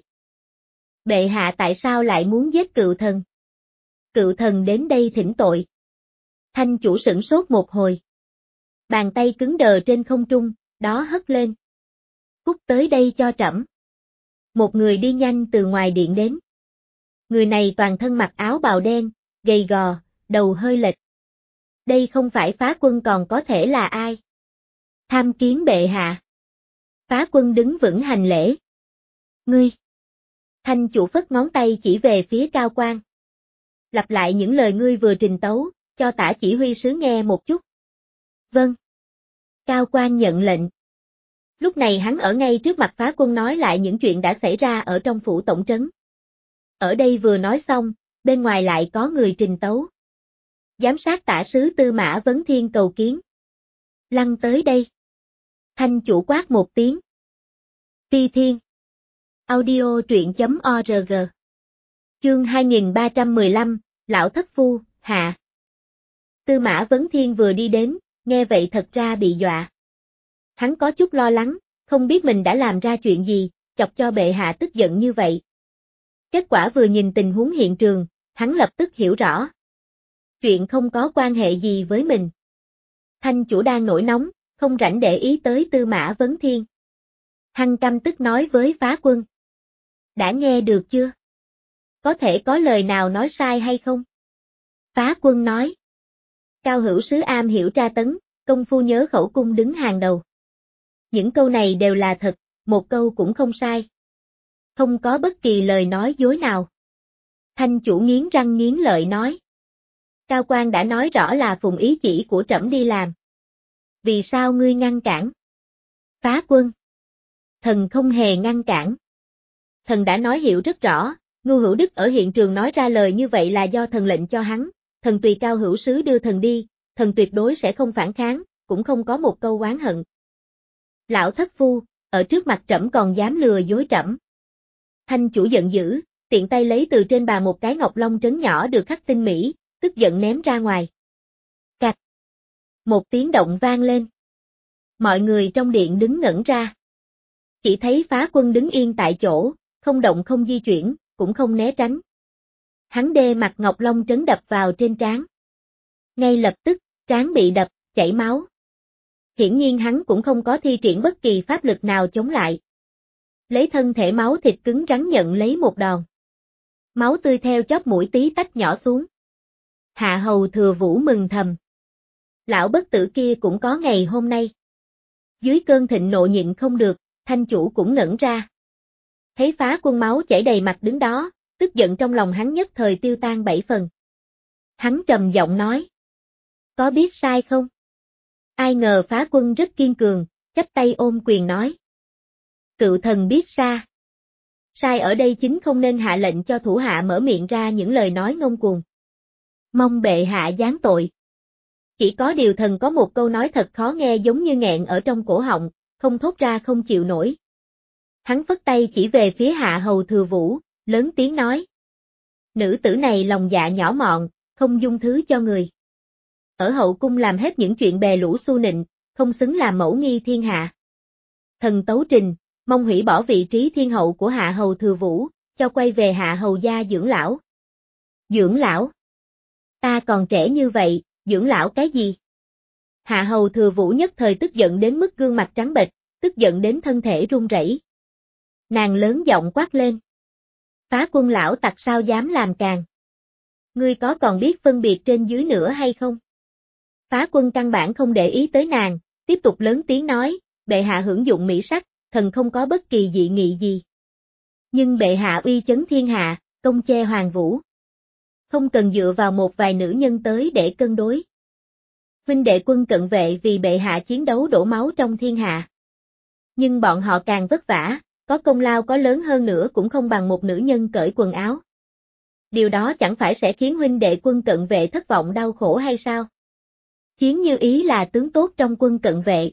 Bệ hạ tại sao lại muốn giết cựu thần? Cựu thần đến đây thỉnh tội. Thanh chủ sửng sốt một hồi. Bàn tay cứng đờ trên không trung, đó hất lên. Cút tới đây cho trẫm. Một người đi nhanh từ ngoài điện đến. Người này toàn thân mặc áo bào đen, gầy gò, đầu hơi lệch. Đây không phải Phá Quân còn có thể là ai? Tham kiến bệ hạ. Phá Quân đứng vững hành lễ. Ngươi. Thanh chủ phất ngón tay chỉ về phía Cao quan. Lặp lại những lời ngươi vừa trình tấu, cho tả chỉ huy sứ nghe một chút. Vâng. Cao quan nhận lệnh. Lúc này hắn ở ngay trước mặt Phá Quân nói lại những chuyện đã xảy ra ở trong phủ tổng trấn. Ở đây vừa nói xong, bên ngoài lại có người trình tấu. Giám sát tả sứ Tư Mã Vấn Thiên cầu kiến. Lăn tới đây. Thanh chủ quát một tiếng. Phi Thiên. Audio truyện chấm org. Chương hai nghìn ba trăm mười lăm, Lão Thất Phu, hạ. Tư Mã Vấn Thiên vừa đi đến, nghe vậy thật ra bị dọa. Hắn có chút lo lắng, không biết mình đã làm ra chuyện gì, chọc cho bệ hạ tức giận như vậy. Kết quả vừa nhìn tình huống hiện trường, hắn lập tức hiểu rõ. Chuyện không có quan hệ gì với mình. Thanh chủ đang nổi nóng, không rảnh để ý tới Tư Mã Vấn Thiên. Hắn căm tức nói với Phá Quân. Đã nghe được chưa? Có thể có lời nào nói sai hay không? Phá Quân nói. Cao hữu sứ am hiểu tra tấn, công phu nhớ khẩu cung đứng hàng đầu. Những câu này đều là thật, một câu cũng không sai. Không có bất kỳ lời nói dối nào. Thanh chủ nghiến răng nghiến lợi nói. Cao quan đã nói rõ là phụng ý chỉ của trẫm đi làm. Vì sao ngươi ngăn cản? Phá quân. Thần không hề ngăn cản. Thần đã nói hiểu rất rõ, Ngưu Hữu Đức ở hiện trường nói ra lời như vậy là do thần lệnh cho hắn, thần tùy Cao Hữu Sứ đưa thần đi, thần tuyệt đối sẽ không phản kháng, cũng không có một câu oán hận. Lão thất phu, ở trước mặt trẫm còn dám lừa dối trẫm. Thanh chủ giận dữ, tiện tay lấy từ trên bà một cái ngọc long trấn nhỏ được khắc tinh mỹ, tức giận ném ra ngoài. Cạch. Một tiếng động vang lên. Mọi người trong điện đứng ngẩn ra. Chỉ thấy Phá Quân đứng yên tại chỗ, không động không di chuyển, cũng không né tránh. Hắn đê mặt ngọc long trấn đập vào trên trán. Ngay lập tức, trán bị đập, chảy máu. Hiển nhiên hắn cũng không có thi triển bất kỳ pháp lực nào chống lại. Lấy thân thể máu thịt cứng rắn nhận lấy một đòn. Máu tươi theo chóp mũi tí tách nhỏ xuống. Hạ hầu Thừa Vũ mừng thầm. Lão bất tử kia cũng có ngày hôm nay. Dưới cơn thịnh nộ nhịn không được, thanh chủ cũng ngẩn ra. Thấy Phá Quân máu chảy đầy mặt đứng đó, tức giận trong lòng hắn nhất thời tiêu tan bảy phần. Hắn trầm giọng nói. Có biết sai không? Ai ngờ Phá Quân rất kiên cường, chắp tay ôm quyền nói. Cựu thần biết sai. Sai ở đây chính không nên hạ lệnh cho thủ hạ mở miệng ra những lời nói ngông cuồng. Mong bệ hạ giáng tội. Chỉ có điều thần có một câu nói thật khó nghe giống như nghẹn ở trong cổ họng, không thốt ra không chịu nổi. Hắn phất tay chỉ về phía Hạ hầu Thừa Vũ, lớn tiếng nói. Nữ tử này lòng dạ nhỏ mọn, không dung thứ cho người. Ở hậu cung làm hết những chuyện bè lũ xu nịnh, không xứng làm mẫu nghi thiên hạ. Thần tấu trình, mong hủy bỏ vị trí thiên hậu của Hạ hầu Thừa Vũ, cho quay về Hạ hầu gia dưỡng lão. Dưỡng lão? Ta còn trẻ như vậy, dưỡng lão cái gì? Hạ hầu Thừa Vũ nhất thời tức giận đến mức gương mặt trắng bệch, tức giận đến thân thể run rẩy. Nàng lớn giọng quát lên. Phá Quân lão tặc sao dám làm càn? Ngươi có còn biết phân biệt trên dưới nữa hay không? Phá Quân căn bản không để ý tới nàng, tiếp tục lớn tiếng nói, bệ hạ hưởng dụng mỹ sắc, thần không có bất kỳ dị nghị gì. Nhưng bệ hạ uy chấn thiên hạ, công che hoàng vũ. Không cần dựa vào một vài nữ nhân tới để cân đối. Huynh đệ quân cận vệ vì bệ hạ chiến đấu đổ máu trong thiên hạ. Nhưng bọn họ càng vất vả, có công lao có lớn hơn nữa cũng không bằng một nữ nhân cởi quần áo. Điều đó chẳng phải sẽ khiến huynh đệ quân cận vệ thất vọng đau khổ hay sao? Chiến Như Ý là tướng tốt trong quân cận vệ.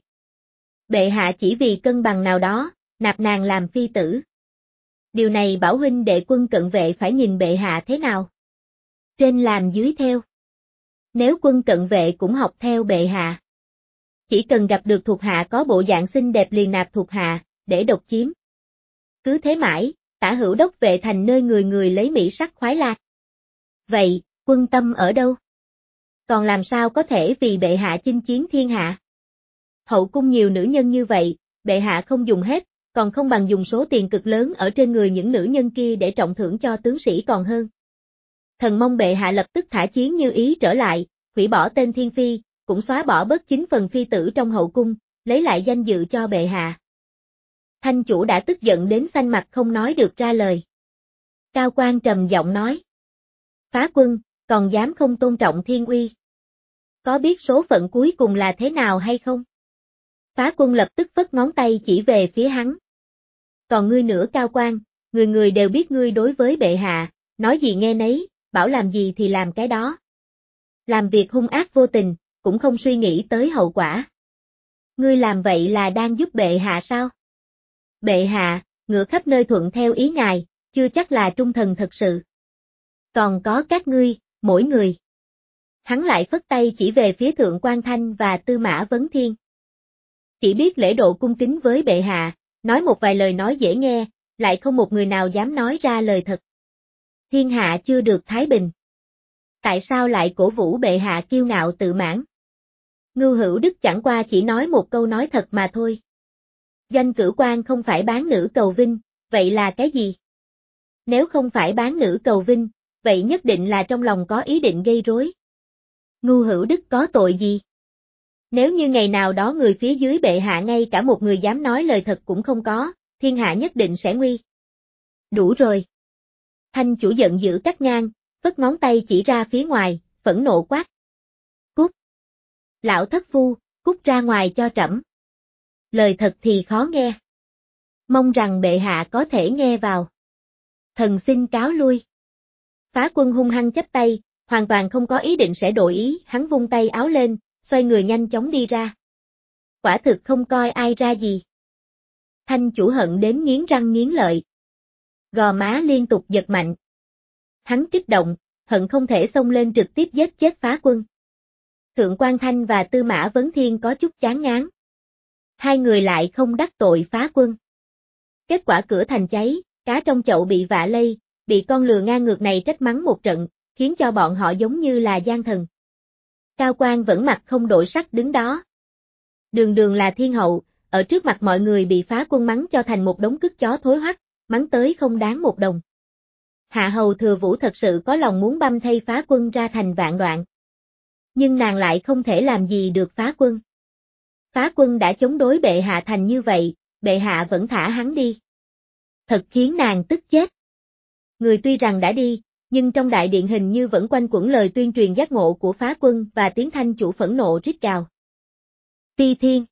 Bệ hạ chỉ vì cân bằng nào đó, nạp nàng làm phi tử. Điều này bảo huynh đệ quân cận vệ phải nhìn bệ hạ thế nào? Trên làm dưới theo. Nếu quân cận vệ cũng học theo bệ hạ. Chỉ cần gặp được thuộc hạ có bộ dạng xinh đẹp liền nạp thuộc hạ, để độc chiếm. Cứ thế mãi, Tả Hữu Đốc vệ thành nơi người người lấy mỹ sắc khoái lạc. Vậy, quân tâm ở đâu? Còn làm sao có thể vì bệ hạ chinh chiến thiên hạ? Hậu cung nhiều nữ nhân như vậy, bệ hạ không dùng hết, còn không bằng dùng số tiền cực lớn ở trên người những nữ nhân kia để trọng thưởng cho tướng sĩ còn hơn. Thần mong bệ hạ lập tức thả Chiến Như Ý trở lại, hủy bỏ tên thiên phi, cũng xóa bỏ bớt chín phần phi tử trong hậu cung, lấy lại danh dự cho bệ hạ. Thanh chủ đã tức giận đến xanh mặt không nói được ra lời. Cao Quan trầm giọng nói. Phá Quân, còn dám không tôn trọng thiên uy. Có biết số phận cuối cùng là thế nào hay không? Phá Quân lập tức phất ngón tay chỉ về phía hắn. Còn ngươi nữa Cao Quan, người người đều biết ngươi đối với bệ hạ, nói gì nghe nấy, bảo làm gì thì làm cái đó. Làm việc hung ác vô tình, cũng không suy nghĩ tới hậu quả. Ngươi làm vậy là đang giúp bệ hạ sao? Bệ hạ, ngựa khắp nơi thuận theo ý ngài, chưa chắc là trung thần thật sự. Còn có các ngươi, mỗi người. Hắn lại phất tay chỉ về phía Thượng Quan Thanh và Tư Mã Vấn Thiên. Chỉ biết lễ độ cung kính với bệ hạ, nói một vài lời nói dễ nghe, lại không một người nào dám nói ra lời thật. Thiên hạ chưa được thái bình. Tại sao lại cổ vũ bệ hạ kiêu ngạo tự mãn? Ngưu Hữu Đức chẳng qua chỉ nói một câu nói thật mà thôi. Doanh Cửu Quan không phải bán nữ cầu vinh, vậy là cái gì? Nếu không phải bán nữ cầu vinh, vậy nhất định là trong lòng có ý định gây rối. Ngưu Hữu Đức có tội gì? Nếu như ngày nào đó người phía dưới bệ hạ ngay cả một người dám nói lời thật cũng không có, thiên hạ nhất định sẽ nguy. Đủ rồi. Thanh chủ giận dữ cắt ngang, vất ngón tay chỉ ra phía ngoài, phẫn nộ quát. Cút. Lão thất phu, cút ra ngoài cho trẫm. Lời thật thì khó nghe. Mong rằng bệ hạ có thể nghe vào. Thần xin cáo lui. Phá quân hung hăng chắp tay, hoàn toàn không có ý định sẽ đổi ý, hắn vung tay áo lên, xoay người nhanh chóng đi ra. Quả thực không coi ai ra gì. Thanh chủ hận đến nghiến răng nghiến lợi. Gò má liên tục giật mạnh. Hắn kích động, hận không thể xông lên trực tiếp giết chết phá quân. Thượng quan Thanh và Tư Mã Vấn Thiên có chút chán ngán. Hai người lại không đắc tội phá quân. Kết quả cửa thành cháy, cá trong chậu bị vạ lây, bị con lừa ngang ngược này trách mắng một trận, khiến cho bọn họ giống như là gian thần. Cao Quan vẫn mặt không đổi sắc đứng đó. Đường đường là thiên hậu, ở trước mặt mọi người bị phá quân mắng cho thành một đống cứt chó thối hoắc, mắng tới không đáng một đồng. Hạ hầu Thừa Vũ thật sự có lòng muốn băm thay phá quân ra thành vạn đoạn. Nhưng nàng lại không thể làm gì được phá quân. Phá quân đã chống đối bệ hạ thành như vậy, bệ hạ vẫn thả hắn đi. Thật khiến nàng tức chết. Người tuy rằng đã đi, nhưng trong đại điện hình như vẫn quanh quẩn lời tuyên truyền giác ngộ của phá quân và tiếng thanh chủ phẫn nộ rít gào. Ti Thiên.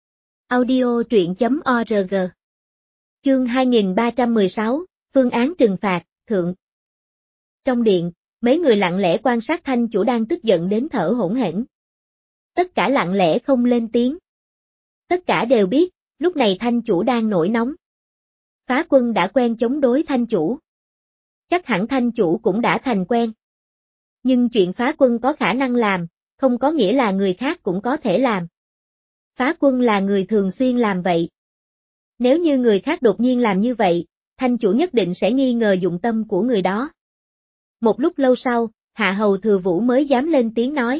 Audio truyện chấm org. Chương hai nghìn ba trăm mười sáu, phương án trừng phạt, thượng. Trong điện, mấy người lặng lẽ quan sát thanh chủ đang tức giận đến thở hổn hển. Tất cả lặng lẽ không lên tiếng. Tất cả đều biết, lúc này thanh chủ đang nổi nóng. Phá quân đã quen chống đối thanh chủ. Chắc hẳn thanh chủ cũng đã thành quen. Nhưng chuyện phá quân có khả năng làm, không có nghĩa là người khác cũng có thể làm. Phá quân là người thường xuyên làm vậy. Nếu như người khác đột nhiên làm như vậy, thanh chủ nhất định sẽ nghi ngờ dụng tâm của người đó. Một lúc lâu sau, Hạ hầu Thừa Vũ mới dám lên tiếng nói.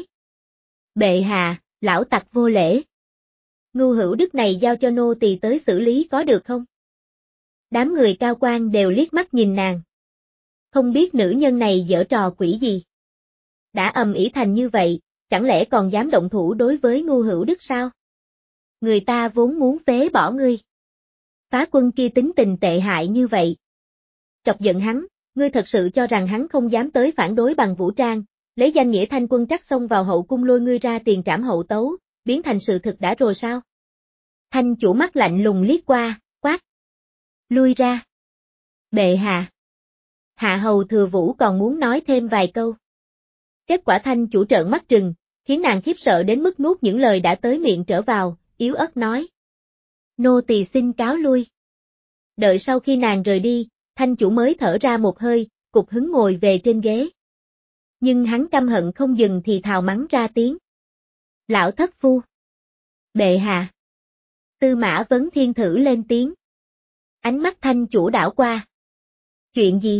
Bệ hạ, lão tặc vô lễ. Ngưu hữu đức này giao cho nô tỳ tới xử lý có được không? Đám người cao quan đều liếc mắt nhìn nàng. Không biết nữ nhân này giở trò quỷ gì. Đã ầm ĩ thành như vậy, chẳng lẽ còn dám động thủ đối với Ngưu hữu đức sao? Người ta vốn muốn phế bỏ ngươi. Phá quân kia tính tình tệ hại như vậy. Chọc giận hắn, ngươi thật sự cho rằng hắn không dám tới phản đối bằng vũ trang, lấy danh nghĩa thanh quân trắc xông vào hậu cung lôi ngươi ra tiền trảm hậu tấu, biến thành sự thực đã rồi sao? Thanh chủ mắt lạnh lùng liếc qua, quát. Lui ra. Bệ hạ. Hạ hầu Thừa Vũ còn muốn nói thêm vài câu. Kết quả thanh chủ trợn mắt trừng, khiến nàng khiếp sợ đến mức nuốt những lời đã tới miệng trở vào, yếu ớt nói. Nô tỳ xin cáo lui. Đợi sau khi nàng rời đi, thanh chủ mới thở ra một hơi, cục hứng ngồi về trên ghế. Nhưng hắn căm hận không dừng thì thào mắng ra tiếng. Lão thất phu. Bệ hạ. Tư Mã Vấn Thiên thử lên tiếng. Ánh mắt thanh chủ đảo qua. Chuyện gì?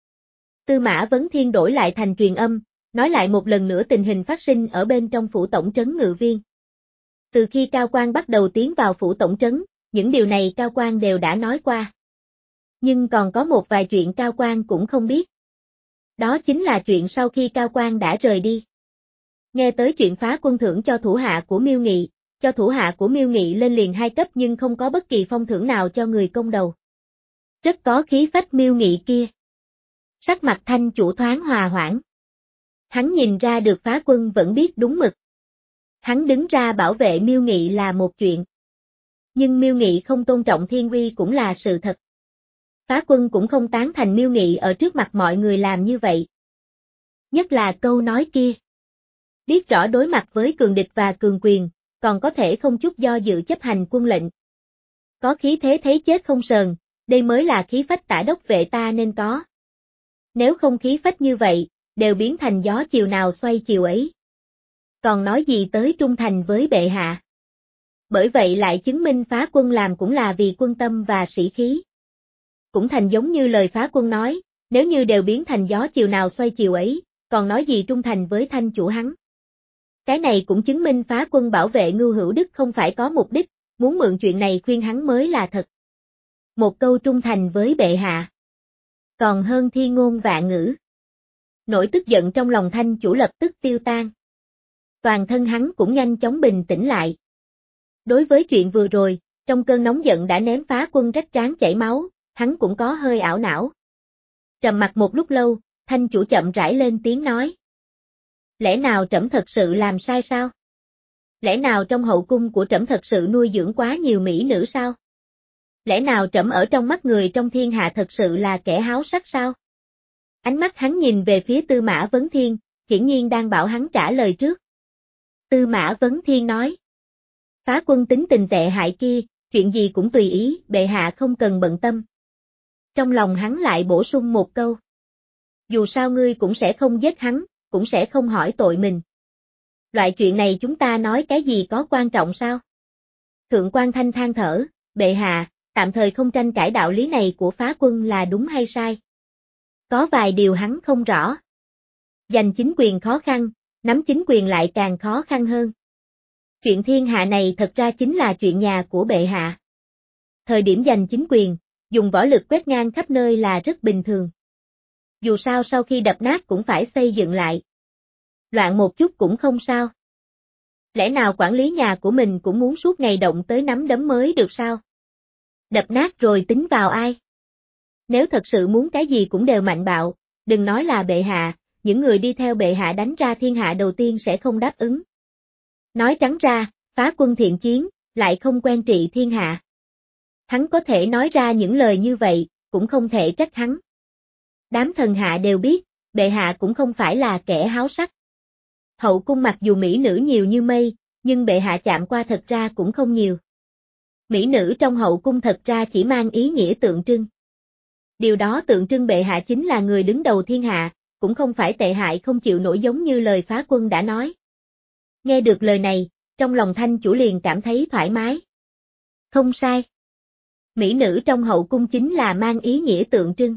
Tư Mã Vấn Thiên đổi lại thành truyền âm, nói lại một lần nữa tình hình phát sinh ở bên trong phủ tổng trấn Ngự Viên. Từ khi Cao Quan bắt đầu tiến vào phủ tổng trấn, những điều này Cao Quan đều đã nói qua. Nhưng còn có một vài chuyện Cao Quan cũng không biết. Đó chính là chuyện sau khi Cao Quan đã rời đi. Nghe tới chuyện phá quân thưởng cho thủ hạ của Miêu Nghị, cho thủ hạ của Miêu Nghị lên liền hai cấp nhưng không có bất kỳ phong thưởng nào cho người công đầu. Rất có khí phách Miêu Nghị kia. Sắc mặt thanh chủ thoáng hòa hoãn. Hắn nhìn ra được phá quân vẫn biết đúng mực. Hắn đứng ra bảo vệ Miêu Nghị là một chuyện. Nhưng Miêu Nghị không tôn trọng thiên uy cũng là sự thật. Phá quân cũng không tán thành Miêu Nghị ở trước mặt mọi người làm như vậy. Nhất là câu nói kia. Biết rõ đối mặt với cường địch và cường quyền, còn có thể không chút do dự chấp hành quân lệnh. Có khí thế thấy chết không sờn, đây mới là khí phách tả đốc vệ ta nên có. Nếu không khí phách như vậy, đều biến thành gió chiều nào xoay chiều ấy. Còn nói gì tới trung thành với bệ hạ. Bởi vậy lại chứng minh phá quân làm cũng là vì quân tâm và sĩ khí. Cũng thành giống như lời phá quân nói, nếu như đều biến thành gió chiều nào xoay chiều ấy, còn nói gì trung thành với thanh chủ hắn. Cái này cũng chứng minh phá quân bảo vệ Ngưu hữu đức không phải có mục đích, muốn mượn chuyện này khuyên hắn mới là thật. Một câu trung thành với bệ hạ. Còn hơn thi ngôn vạn ngữ. Nỗi tức giận trong lòng thanh chủ lập tức tiêu tan. Toàn thân hắn cũng nhanh chóng bình tĩnh lại. Đối với chuyện vừa rồi, trong cơn nóng giận đã ném phá quân rách trán chảy máu, hắn cũng có hơi ảo não. Trầm mặc một lúc lâu, Thanh chủ chậm rãi lên tiếng nói. Lẽ nào trẫm thật sự làm sai sao? Lẽ nào trong hậu cung của trẫm thật sự nuôi dưỡng quá nhiều mỹ nữ sao? Lẽ nào trẫm ở trong mắt người trong thiên hạ thật sự là kẻ háo sắc sao? Ánh mắt hắn nhìn về phía Tư Mã Vấn Thiên, hiển nhiên đang bảo hắn trả lời trước. Tư Mã Vấn Thiên nói. Phá quân tính tình tệ hại kia, chuyện gì cũng tùy ý, bệ hạ không cần bận tâm. Trong lòng hắn lại bổ sung một câu. Dù sao ngươi cũng sẽ không giết hắn, cũng sẽ không hỏi tội mình. Loại chuyện này chúng ta nói cái gì có quan trọng sao? Thượng quan Thanh than thở, bệ hạ, tạm thời không tranh cãi đạo lý này của phá quân là đúng hay sai. Có vài điều hắn không rõ. Giành chính quyền khó khăn, nắm chính quyền lại càng khó khăn hơn. Chuyện thiên hạ này thật ra chính là chuyện nhà của bệ hạ. Thời điểm giành chính quyền, dùng võ lực quét ngang khắp nơi là rất bình thường. Dù sao sau khi đập nát cũng phải xây dựng lại. Loạn một chút cũng không sao. Lẽ nào quản lý nhà của mình cũng muốn suốt ngày động tới nắm đấm mới được sao? Đập nát rồi tính vào ai? Nếu thật sự muốn cái gì cũng đều mạnh bạo, đừng nói là bệ hạ, những người đi theo bệ hạ đánh ra thiên hạ đầu tiên sẽ không đáp ứng. Nói trắng ra, phá quân thiện chiến, lại không quen trị thiên hạ. Hắn có thể nói ra những lời như vậy, cũng không thể trách hắn. Đám thần hạ đều biết, bệ hạ cũng không phải là kẻ háo sắc. Hậu cung mặc dù mỹ nữ nhiều như mây, nhưng bệ hạ chạm qua thật ra cũng không nhiều. Mỹ nữ trong hậu cung thật ra chỉ mang ý nghĩa tượng trưng. Điều đó tượng trưng bệ hạ chính là người đứng đầu thiên hạ, cũng không phải tệ hại không chịu nổi giống như lời phá quân đã nói. Nghe được lời này, trong lòng Thanh chủ liền cảm thấy thoải mái. Không sai. Mỹ nữ trong hậu cung chính là mang ý nghĩa tượng trưng.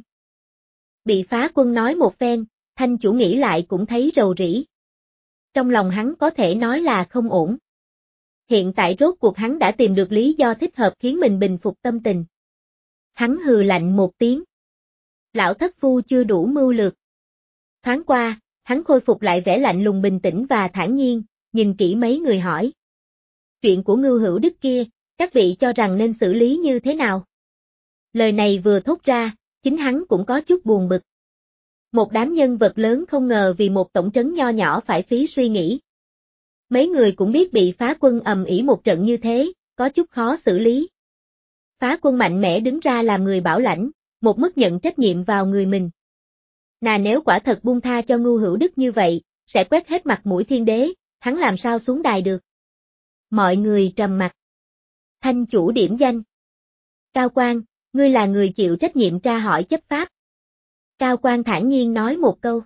Bị phá quân nói một phen, Thanh chủ nghĩ lại cũng thấy rầu rĩ. Trong lòng hắn có thể nói là không ổn. Hiện tại rốt cuộc hắn đã tìm được lý do thích hợp khiến mình bình phục tâm tình. Hắn hừ lạnh một tiếng. Lão thất phu chưa đủ mưu lược. Thoáng qua, hắn khôi phục lại vẻ lạnh lùng bình tĩnh và thản nhiên, nhìn kỹ mấy người hỏi. Chuyện của Ngưu Hữu Đức kia, các vị cho rằng nên xử lý như thế nào? Lời này vừa thốt ra, chính hắn cũng có chút buồn bực. Một đám nhân vật lớn không ngờ vì một tổng trấn nho nhỏ phải phí suy nghĩ. Mấy người cũng biết bị phá quân ầm ĩ một trận như thế, có chút khó xử lý. Phá quân mạnh mẽ đứng ra làm người bảo lãnh, một mức nhận trách nhiệm vào người mình. Nà nếu quả thật buông tha cho Ngưu Hữu Đức như vậy, sẽ quét hết mặt mũi thiên đế, hắn làm sao xuống đài được. Mọi người trầm mặc. Thanh chủ điểm danh. Cao Quan, ngươi là người chịu trách nhiệm tra hỏi chấp pháp. Cao Quan thản nhiên nói một câu.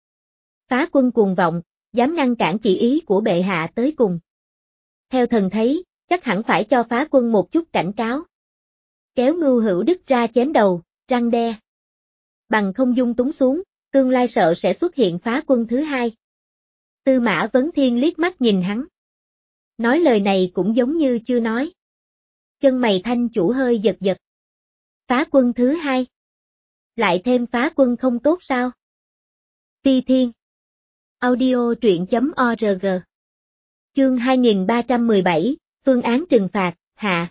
Phá quân cuồng vọng, dám ngăn cản chỉ ý của bệ hạ tới cùng. Theo thần thấy, chắc hẳn phải cho phá quân một chút cảnh cáo. Kéo Ngưu Hữu Đức ra chém đầu, răng đe. Bằng không dung túng xuống, tương lai sợ sẽ xuất hiện phá quân thứ hai. Tư Mã Vấn Thiên liếc mắt nhìn hắn. Nói lời này cũng giống như chưa nói. Chân mày Thanh chủ hơi giật giật. Phá quân thứ hai. Lại thêm phá quân không tốt sao? Ti Thiên. Audio truyện chấm org. Chương hai nghìn ba trăm mười bảy, phương án trừng phạt, hạ.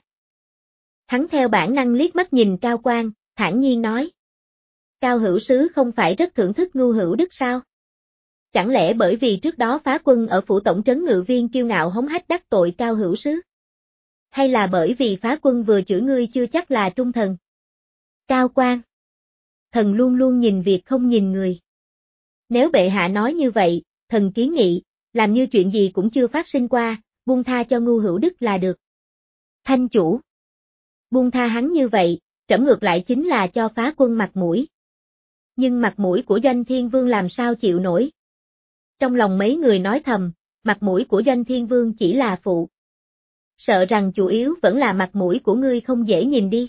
Hắn theo bản năng liếc mắt nhìn Cao Quan, thản nhiên nói. Cao hữu sứ không phải rất thưởng thức Ngưu Hữu Đức sao? Chẳng lẽ bởi vì trước đó phá quân ở phủ tổng trấn ngự viên kiêu ngạo hống hách đắc tội Cao hữu sứ? Hay là bởi vì phá quân vừa chửi ngươi chưa chắc là trung thần? Cao Quan. Thần luôn luôn nhìn việc không nhìn người. Nếu bệ hạ nói như vậy, thần kiến nghị, làm như chuyện gì cũng chưa phát sinh qua, buông tha cho Ngưu Hữu Đức là được. Thanh chủ. Buông tha hắn như vậy, trẫm ngược lại chính là cho phá quân mặt mũi. Nhưng mặt mũi của Doanh Thiên Vương làm sao chịu nổi? Trong lòng mấy người nói thầm, mặt mũi của Doanh Thiên Vương chỉ là phụ. Sợ rằng chủ yếu vẫn là mặt mũi của ngươi không dễ nhìn đi.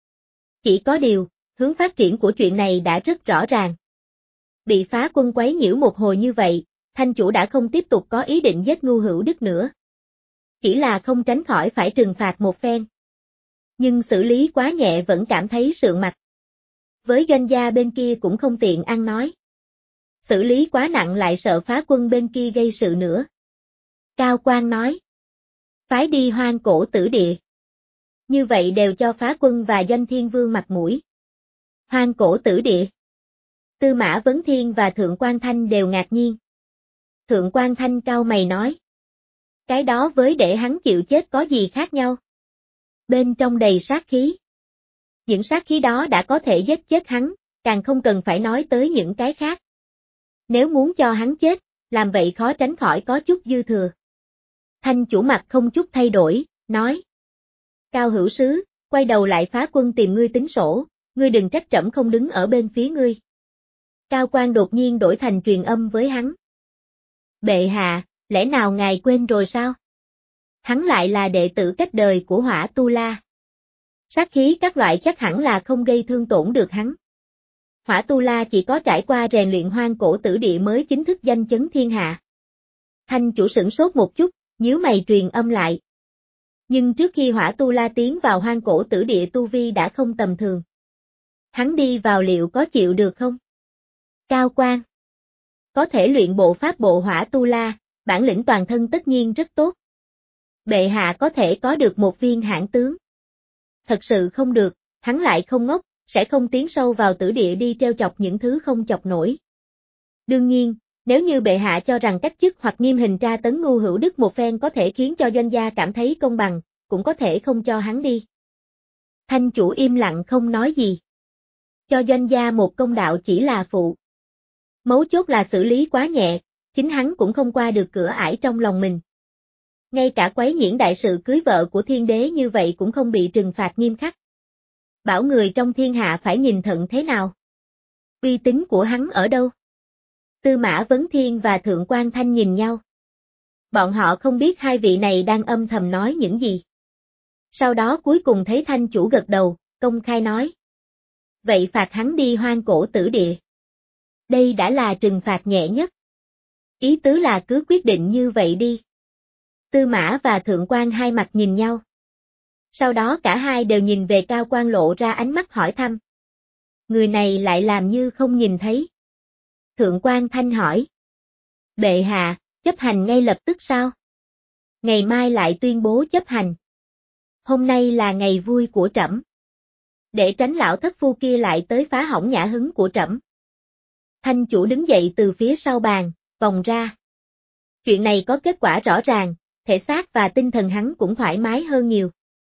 Chỉ có điều, hướng phát triển của chuyện này đã rất rõ ràng. Bị phá quân quấy nhiễu một hồi như vậy, Thanh chủ đã không tiếp tục có ý định giết Ngưu Hữu Đức nữa. Chỉ là không tránh khỏi phải trừng phạt một phen. Nhưng xử lý quá nhẹ vẫn cảm thấy sượng mặt. Với doanh gia bên kia cũng không tiện ăn nói. Xử lý quá nặng lại sợ phá quân bên kia gây sự nữa. Cao Quan nói. Phái đi Hoang Cổ Tử Địa. Như vậy đều cho phá quân và Doanh Thiên Vương mặt mũi. Hoang cổ tử địa. Tư Mã Vấn Thiên và Thượng Quan Thanh đều ngạc nhiên. Thượng Quan Thanh cau mày nói. Cái đó với để hắn chịu chết có gì khác nhau? Bên trong đầy sát khí. Những sát khí đó đã có thể giết chết hắn, càng không cần phải nói tới những cái khác. Nếu muốn cho hắn chết, làm vậy khó tránh khỏi có chút dư thừa. Thanh chủ mặt không chút thay đổi, nói. Cao hữu sứ, quay đầu lại phá quân tìm ngươi tính sổ, ngươi đừng trách trẫm không đứng ở bên phía ngươi. Cao Quan đột nhiên đổi thành truyền âm với hắn. Bệ hạ, lẽ nào ngài quên rồi sao? Hắn lại là đệ tử cách đời của Hỏa Tu La. Sát khí các loại chắc hẳn là không gây thương tổn được hắn. Hỏa Tu La chỉ có trải qua rèn luyện hoang cổ tử địa mới chính thức danh chấn thiên hạ. Thanh chủ sửng sốt một chút, nhíu mày truyền âm lại. Nhưng trước khi Hỏa Tu La tiến vào hoang cổ tử địa tu vi đã không tầm thường. Hắn đi vào liệu có chịu được không? Cao Quan. Có thể luyện bộ pháp bộ Hỏa Tu La, bản lĩnh toàn thân tất nhiên rất tốt. Bệ hạ có thể có được một viên hãn tướng. Thật sự không được, hắn lại không ngốc, sẽ không tiến sâu vào tử địa đi treo chọc những thứ không chọc nổi. Đương nhiên, nếu như bệ hạ cho rằng cách chức hoặc nghiêm hình tra tấn Ngu Hữu Đức một phen có thể khiến cho doanh gia cảm thấy công bằng, cũng có thể không cho hắn đi. Thanh chủ im lặng không nói gì. Cho doanh gia một công đạo chỉ là phụ. Mấu chốt là xử lý quá nhẹ, chính hắn cũng không qua được cửa ải trong lòng mình. Ngay cả quấy nhiễu đại sự cưới vợ của thiên đế như vậy cũng không bị trừng phạt nghiêm khắc. Bảo người trong thiên hạ phải nhìn thận thế nào? Uy tín của hắn ở đâu? Tư Mã Vấn Thiên và Thượng Quan Thanh nhìn nhau. Bọn họ không biết hai vị này đang âm thầm nói những gì. Sau đó cuối cùng thấy Thanh chủ gật đầu, công khai nói. Vậy phạt hắn đi hoang cổ tử địa. Đây đã là trừng phạt nhẹ nhất. Ý tứ là cứ quyết định như vậy đi. Tư Mã và Thượng Quan hai mặt nhìn nhau. Sau đó cả hai đều nhìn về Cao Quan lộ ra ánh mắt hỏi thăm. Người này lại làm như không nhìn thấy. Thượng Quan Thanh hỏi. Bệ hạ, chấp hành ngay lập tức sao? Ngày mai lại tuyên bố chấp hành. Hôm nay là ngày vui của trẫm. Để tránh lão thất phu kia lại tới phá hỏng nhã hứng của trẫm. Thanh chủ đứng dậy từ phía sau bàn, vòng ra. Chuyện này có kết quả rõ ràng, thể xác và tinh thần hắn cũng thoải mái hơn nhiều.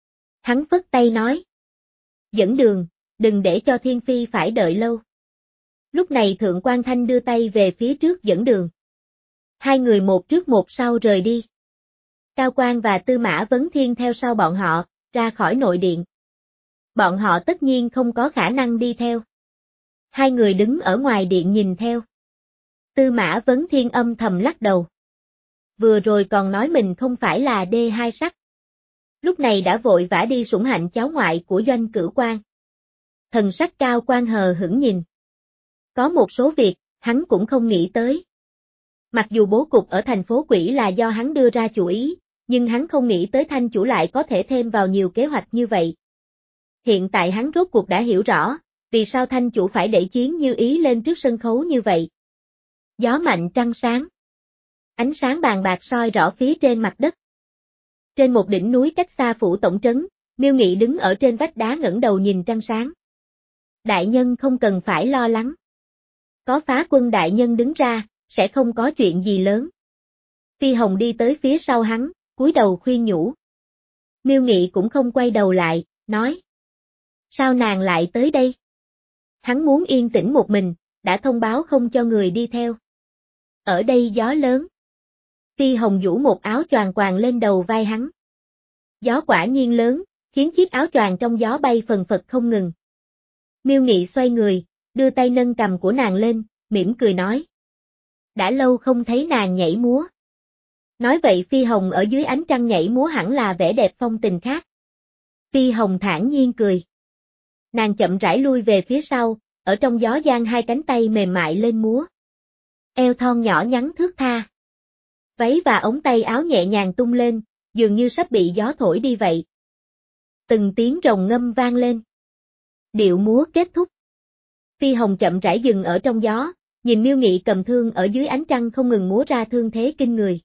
Hắn phất tay nói. Dẫn đường, đừng để cho Thiên Phi phải đợi lâu. Lúc này Thượng Quan Thanh đưa tay về phía trước dẫn đường. Hai người một trước một sau rời đi. Cao Quan và Tư Mã Vấn Thiên theo sau bọn họ, ra khỏi nội điện. Bọn họ tất nhiên không có khả năng đi theo. Hai người đứng ở ngoài điện nhìn theo. Tư Mã Vấn Thiên âm thầm lắc đầu. Vừa rồi còn nói mình không phải là đê hai sắc. Lúc này đã vội vã đi sủng hạnh cháu ngoại của Doanh Cửu Quan. Thần sắc Cao Quan hờ hững nhìn. Có một số việc, hắn cũng không nghĩ tới. Mặc dù bố cục ở thành phố Quỷ là do hắn đưa ra chủ ý, nhưng hắn không nghĩ tới Thanh chủ lại có thể thêm vào nhiều kế hoạch như vậy. Hiện tại hắn rốt cuộc đã hiểu rõ, vì sao Thanh chủ phải đẩy Chiến Như Ý lên trước sân khấu như vậy. Gió mạnh trăng sáng. Ánh sáng bàn bạc soi rõ phía trên mặt đất. Trên một đỉnh núi cách xa phủ tổng trấn, Miêu Nghị đứng ở trên vách đá ngẩng đầu nhìn trăng sáng. Đại nhân không cần phải lo lắng. Có phá quân đại nhân đứng ra, sẽ không có chuyện gì lớn. Phi Hồng đi tới phía sau hắn, cúi đầu khuyên nhủ. Miêu Nghị cũng không quay đầu lại, nói. Sao nàng lại tới đây? Hắn muốn yên tĩnh một mình, đã thông báo không cho người đi theo. Ở đây gió lớn. Phi Hồng vũ một áo choàng quàng lên đầu vai hắn. Gió quả nhiên lớn, khiến chiếc áo choàng trong gió bay phần phật không ngừng. Miêu Nghị xoay người, đưa tay nâng cầm của nàng lên, mỉm cười nói. Đã lâu không thấy nàng nhảy múa. Nói vậy Phi Hồng ở dưới ánh trăng nhảy múa hẳn là vẻ đẹp phong tình khác. Phi Hồng thản nhiên cười. Nàng chậm rãi lui về phía sau, ở trong gió dang hai cánh tay mềm mại lên múa. Eo thon nhỏ nhắn thướt tha. Váy và ống tay áo nhẹ nhàng tung lên, dường như sắp bị gió thổi đi vậy. Từng tiếng rồng ngâm vang lên. Điệu múa kết thúc. Phi Hồng chậm rãi dừng ở trong gió, nhìn Miêu Nghị cầm thương ở dưới ánh trăng không ngừng múa ra thương thế kinh người.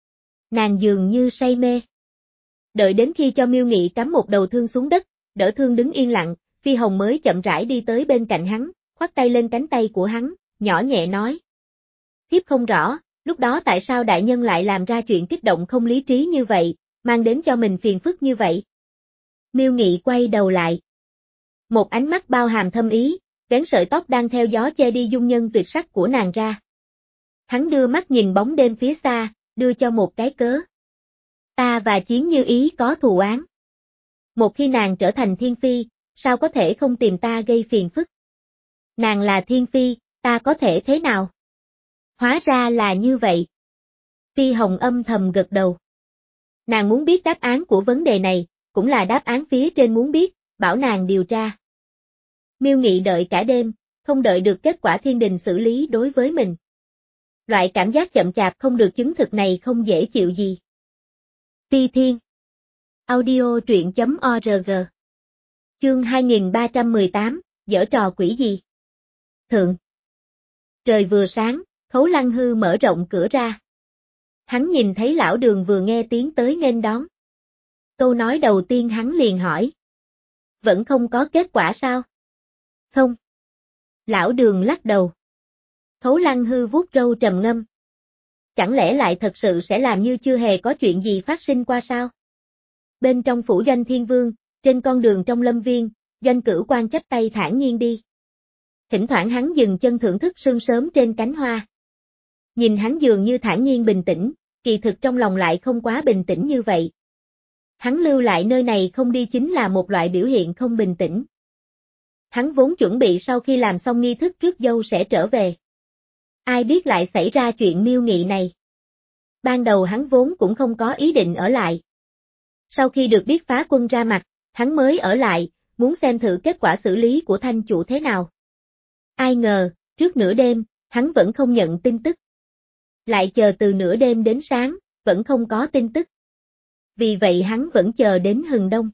Nàng dường như say mê. Đợi đến khi cho Miêu Nghị cắm một đầu thương xuống đất, đỡ thương đứng yên lặng, Phi Hồng mới chậm rãi đi tới bên cạnh hắn, khoác tay lên cánh tay của hắn, nhỏ nhẹ nói. Thiếp không rõ, lúc đó tại sao đại nhân lại làm ra chuyện kích động không lý trí như vậy, mang đến cho mình phiền phức như vậy. Miêu Nghị quay đầu lại. Một ánh mắt bao hàm thâm ý, vén sợi tóc đang theo gió che đi dung nhân tuyệt sắc của nàng ra. Hắn đưa mắt nhìn bóng đêm phía xa, đưa cho một cái cớ. Ta và Chiến Như Ý có thù oán. Một khi nàng trở thành thiên phi, sao có thể không tìm ta gây phiền phức? Nàng là thiên phi, ta có thể thế nào? Hóa ra là như vậy. Phi Hồng âm thầm gật đầu. Nàng muốn biết đáp án của vấn đề này, cũng là đáp án phía trên muốn biết, bảo nàng điều tra. Miêu Nghị đợi cả đêm, không đợi được kết quả thiên đình xử lý đối với mình. Loại cảm giác chậm chạp không được chứng thực này không dễ chịu gì. Phi Thiên Audio truyện chấm org Chương hai nghìn ba trăm mười tám, giở trò quỷ gì? Thượng Trời vừa sáng, Khấu Lăng Hư mở rộng cửa ra. Hắn nhìn thấy lão Đường vừa nghe tiếng tới nghênh đón. Câu nói đầu tiên hắn liền hỏi. Vẫn không có kết quả sao? Không. Lão Đường lắc đầu. Khấu Lăng Hư vuốt râu trầm ngâm. Chẳng lẽ lại thật sự sẽ làm như chưa hề có chuyện gì phát sinh qua sao? Bên trong phủ Doanh Thiên Vương, trên con đường trong lâm viên, Doanh Cửu Quan chắp tay thản nhiên đi. Thỉnh thoảng hắn dừng chân thưởng thức sương sớm trên cánh hoa. Nhìn hắn dường như thản nhiên bình tĩnh, kỳ thực trong lòng lại không quá bình tĩnh như vậy. Hắn lưu lại nơi này không đi chính là một loại biểu hiện không bình tĩnh. Hắn vốn chuẩn bị sau khi làm xong nghi thức rước dâu sẽ trở về. Ai biết lại xảy ra chuyện Miêu Nghị này. Ban đầu hắn vốn cũng không có ý định ở lại. Sau khi được biết Phá Quân ra mặt, hắn mới ở lại, muốn xem thử kết quả xử lý của thanh chủ thế nào. Ai ngờ, trước nửa đêm, hắn vẫn không nhận tin tức. Lại chờ từ nửa đêm đến sáng, vẫn không có tin tức. Vì vậy hắn vẫn chờ đến hừng đông.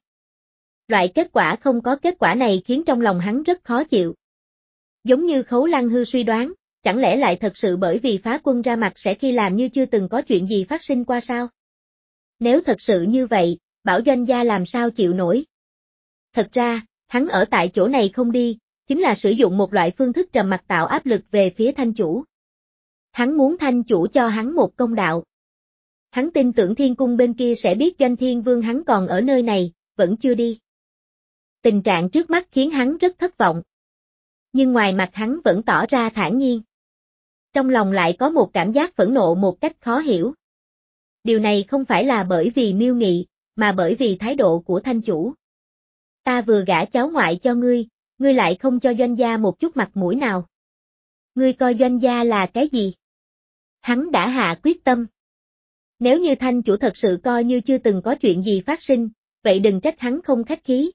Loại kết quả không có kết quả này khiến trong lòng hắn rất khó chịu. Giống như Khấu Lăng Hư suy đoán, chẳng lẽ lại thật sự bởi vì Phá Quân ra mặt sẽ khi làm như chưa từng có chuyện gì phát sinh qua sao? Nếu thật sự như vậy, bảo Doanh gia làm sao chịu nổi? Thật ra, hắn ở tại chỗ này không đi, chính là sử dụng một loại phương thức trầm mặc tạo áp lực về phía thanh chủ. Hắn muốn thanh chủ cho hắn một công đạo. Hắn tin tưởng thiên cung bên kia sẽ biết Doanh Thiên Vương hắn còn ở nơi này, vẫn chưa đi. Tình trạng trước mắt khiến hắn rất thất vọng. Nhưng ngoài mặt hắn vẫn tỏ ra thản nhiên. Trong lòng lại có một cảm giác phẫn nộ một cách khó hiểu. Điều này không phải là bởi vì Miêu Nghị, mà bởi vì thái độ của thanh chủ. Ta vừa gả cháu ngoại cho ngươi, ngươi lại không cho Doanh gia một chút mặt mũi nào. Ngươi coi Doanh gia là cái gì? Hắn đã hạ quyết tâm. Nếu như thanh chủ thật sự coi như chưa từng có chuyện gì phát sinh, vậy đừng trách hắn không khách khí.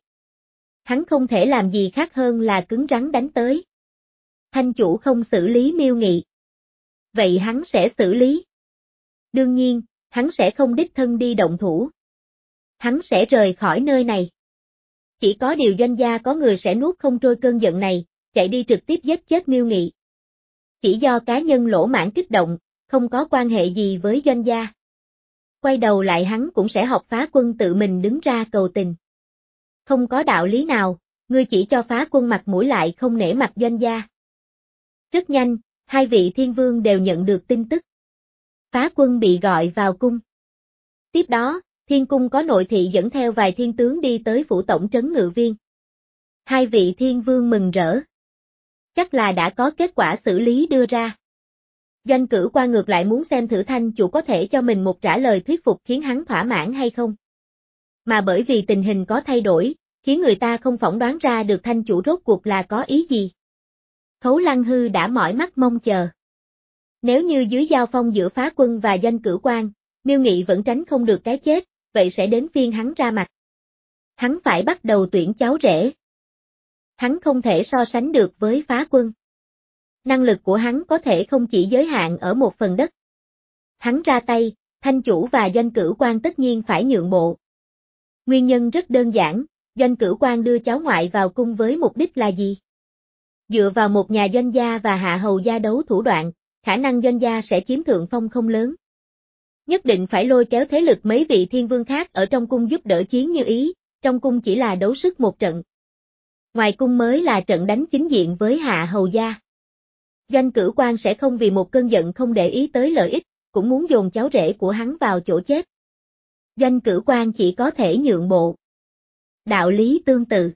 Hắn không thể làm gì khác hơn là cứng rắn đánh tới. Thanh chủ không xử lý Miêu Nghị. Vậy hắn sẽ xử lý. Đương nhiên, hắn sẽ không đích thân đi động thủ. Hắn sẽ rời khỏi nơi này. Chỉ có điều Doanh gia có người sẽ nuốt không trôi cơn giận này, chạy đi trực tiếp giết chết Miêu Nghị. Chỉ do cá nhân lỗ mãn kích động, không có quan hệ gì với Doanh gia. Quay đầu lại hắn cũng sẽ học Phá Quân tự mình đứng ra cầu tình. Không có đạo lý nào, ngươi chỉ cho Phá Quân mặt mũi lại không nể mặt Doanh gia. Rất nhanh, hai vị thiên vương đều nhận được tin tức. Phá Quân bị gọi vào cung. Tiếp đó, thiên cung có nội thị dẫn theo vài thiên tướng đi tới phủ tổng trấn ngự viên. Hai vị thiên vương mừng rỡ. Chắc là đã có kết quả xử lý đưa ra. Doanh Cửu Quan ngược lại muốn xem thử thanh chủ có thể cho mình một trả lời thuyết phục khiến hắn thỏa mãn hay không. Mà bởi vì tình hình có thay đổi, khiến người ta không phỏng đoán ra được thanh chủ rốt cuộc là có ý gì. Khấu Lăng Hư đã mỏi mắt mong chờ. Nếu như dưới giao phong giữa Phá Quân và Doanh Cửu Quan, Miêu Nghị vẫn tránh không được cái chết, vậy sẽ đến phiên hắn ra mặt. Hắn phải bắt đầu tuyển cháu rể. Hắn không thể so sánh được với Phá Quân. Năng lực của hắn có thể không chỉ giới hạn ở một phần đất. Hắn ra tay, thanh chủ và Doanh Cửu Quan tất nhiên phải nhượng bộ. Nguyên nhân rất đơn giản, Doanh Cửu Quan đưa cháu ngoại vào cung với mục đích là gì? Dựa vào một nhà Doanh gia và hạ hầu gia đấu thủ đoạn, khả năng Doanh gia sẽ chiếm thượng phong không lớn. Nhất định phải lôi kéo thế lực mấy vị thiên vương khác ở trong cung giúp đỡ Chiến Như Ý, trong cung chỉ là đấu sức một trận. Ngoài cung mới là trận đánh chính diện với Hạ Hầu gia. Doanh Cửu Quan sẽ không vì một cơn giận không để ý tới lợi ích, cũng muốn dồn cháu rể của hắn vào chỗ chết. Doanh Cửu Quan chỉ có thể nhượng bộ. Đạo lý tương tự.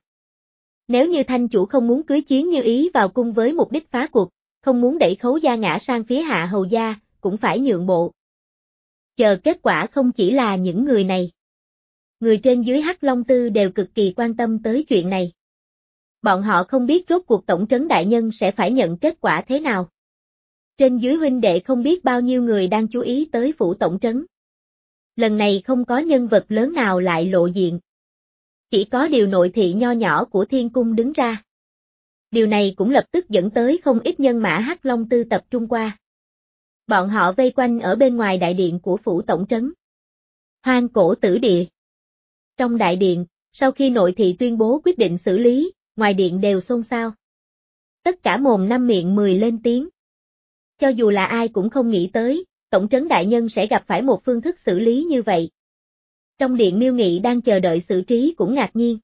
Nếu như thanh chủ không muốn cưới Chiến Như Ý vào cung với mục đích phá cuộc, không muốn đẩy Khấu gia ngã sang phía Hạ Hầu gia, cũng phải nhượng bộ. Chờ kết quả không chỉ là những người này. Người trên dưới Hắc Long Tư đều cực kỳ quan tâm tới chuyện này. Bọn họ không biết rốt cuộc tổng trấn đại nhân sẽ phải nhận kết quả thế nào. Trên dưới huynh đệ không biết bao nhiêu người đang chú ý tới phủ tổng trấn. Lần này không có nhân vật lớn nào lại lộ diện. Chỉ có điều nội thị nho nhỏ của Thiên Cung đứng ra. Điều này cũng lập tức dẫn tới không ít nhân mã Hắc Long Tư tập trung qua. Bọn họ vây quanh ở bên ngoài đại điện của phủ tổng trấn. Hoang Cổ Tử Địa. Trong đại điện, sau khi nội thị tuyên bố quyết định xử lý, ngoài điện đều xôn xao. Tất cả mồm năm miệng mười lên tiếng. Cho dù là ai cũng không nghĩ tới, tổng trấn đại nhân sẽ gặp phải một phương thức xử lý như vậy. Trong điện Miêu Nghị đang chờ đợi xử trí cũng ngạc nhiên.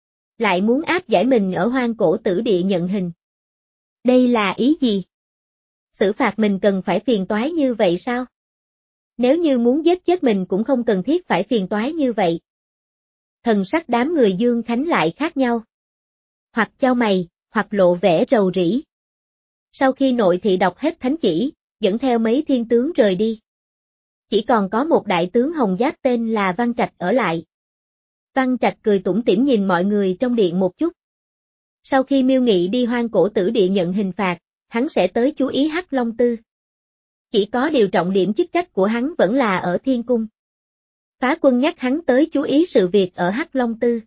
Lại muốn áp giải mình ở Hoang Cổ Tử Địa nhận hình. Đây là ý gì? Xử phạt mình cần phải phiền toái như vậy sao? Nếu như muốn giết chết mình cũng không cần thiết phải phiền toái như vậy. Thần sắc đám người Dương Khánh lại khác nhau. Hoặc chau mày, hoặc lộ vẻ rầu rĩ. Sau khi nội thị đọc hết thánh chỉ, dẫn theo mấy thiên tướng rời đi. Chỉ còn có một đại tướng hồng giáp tên là Văn Trạch ở lại. Văn Trạch cười tủm tỉm nhìn mọi người trong điện một chút. Sau khi Miêu Nghị đi Hoang Cổ Tử Địa nhận hình phạt, hắn sẽ tới chú ý Hắc Long Tư. Chỉ có điều trọng điểm chức trách của hắn vẫn là ở Thiên Cung. Phá Quân nhắc hắn tới chú ý sự việc ở Hắc Long Tư.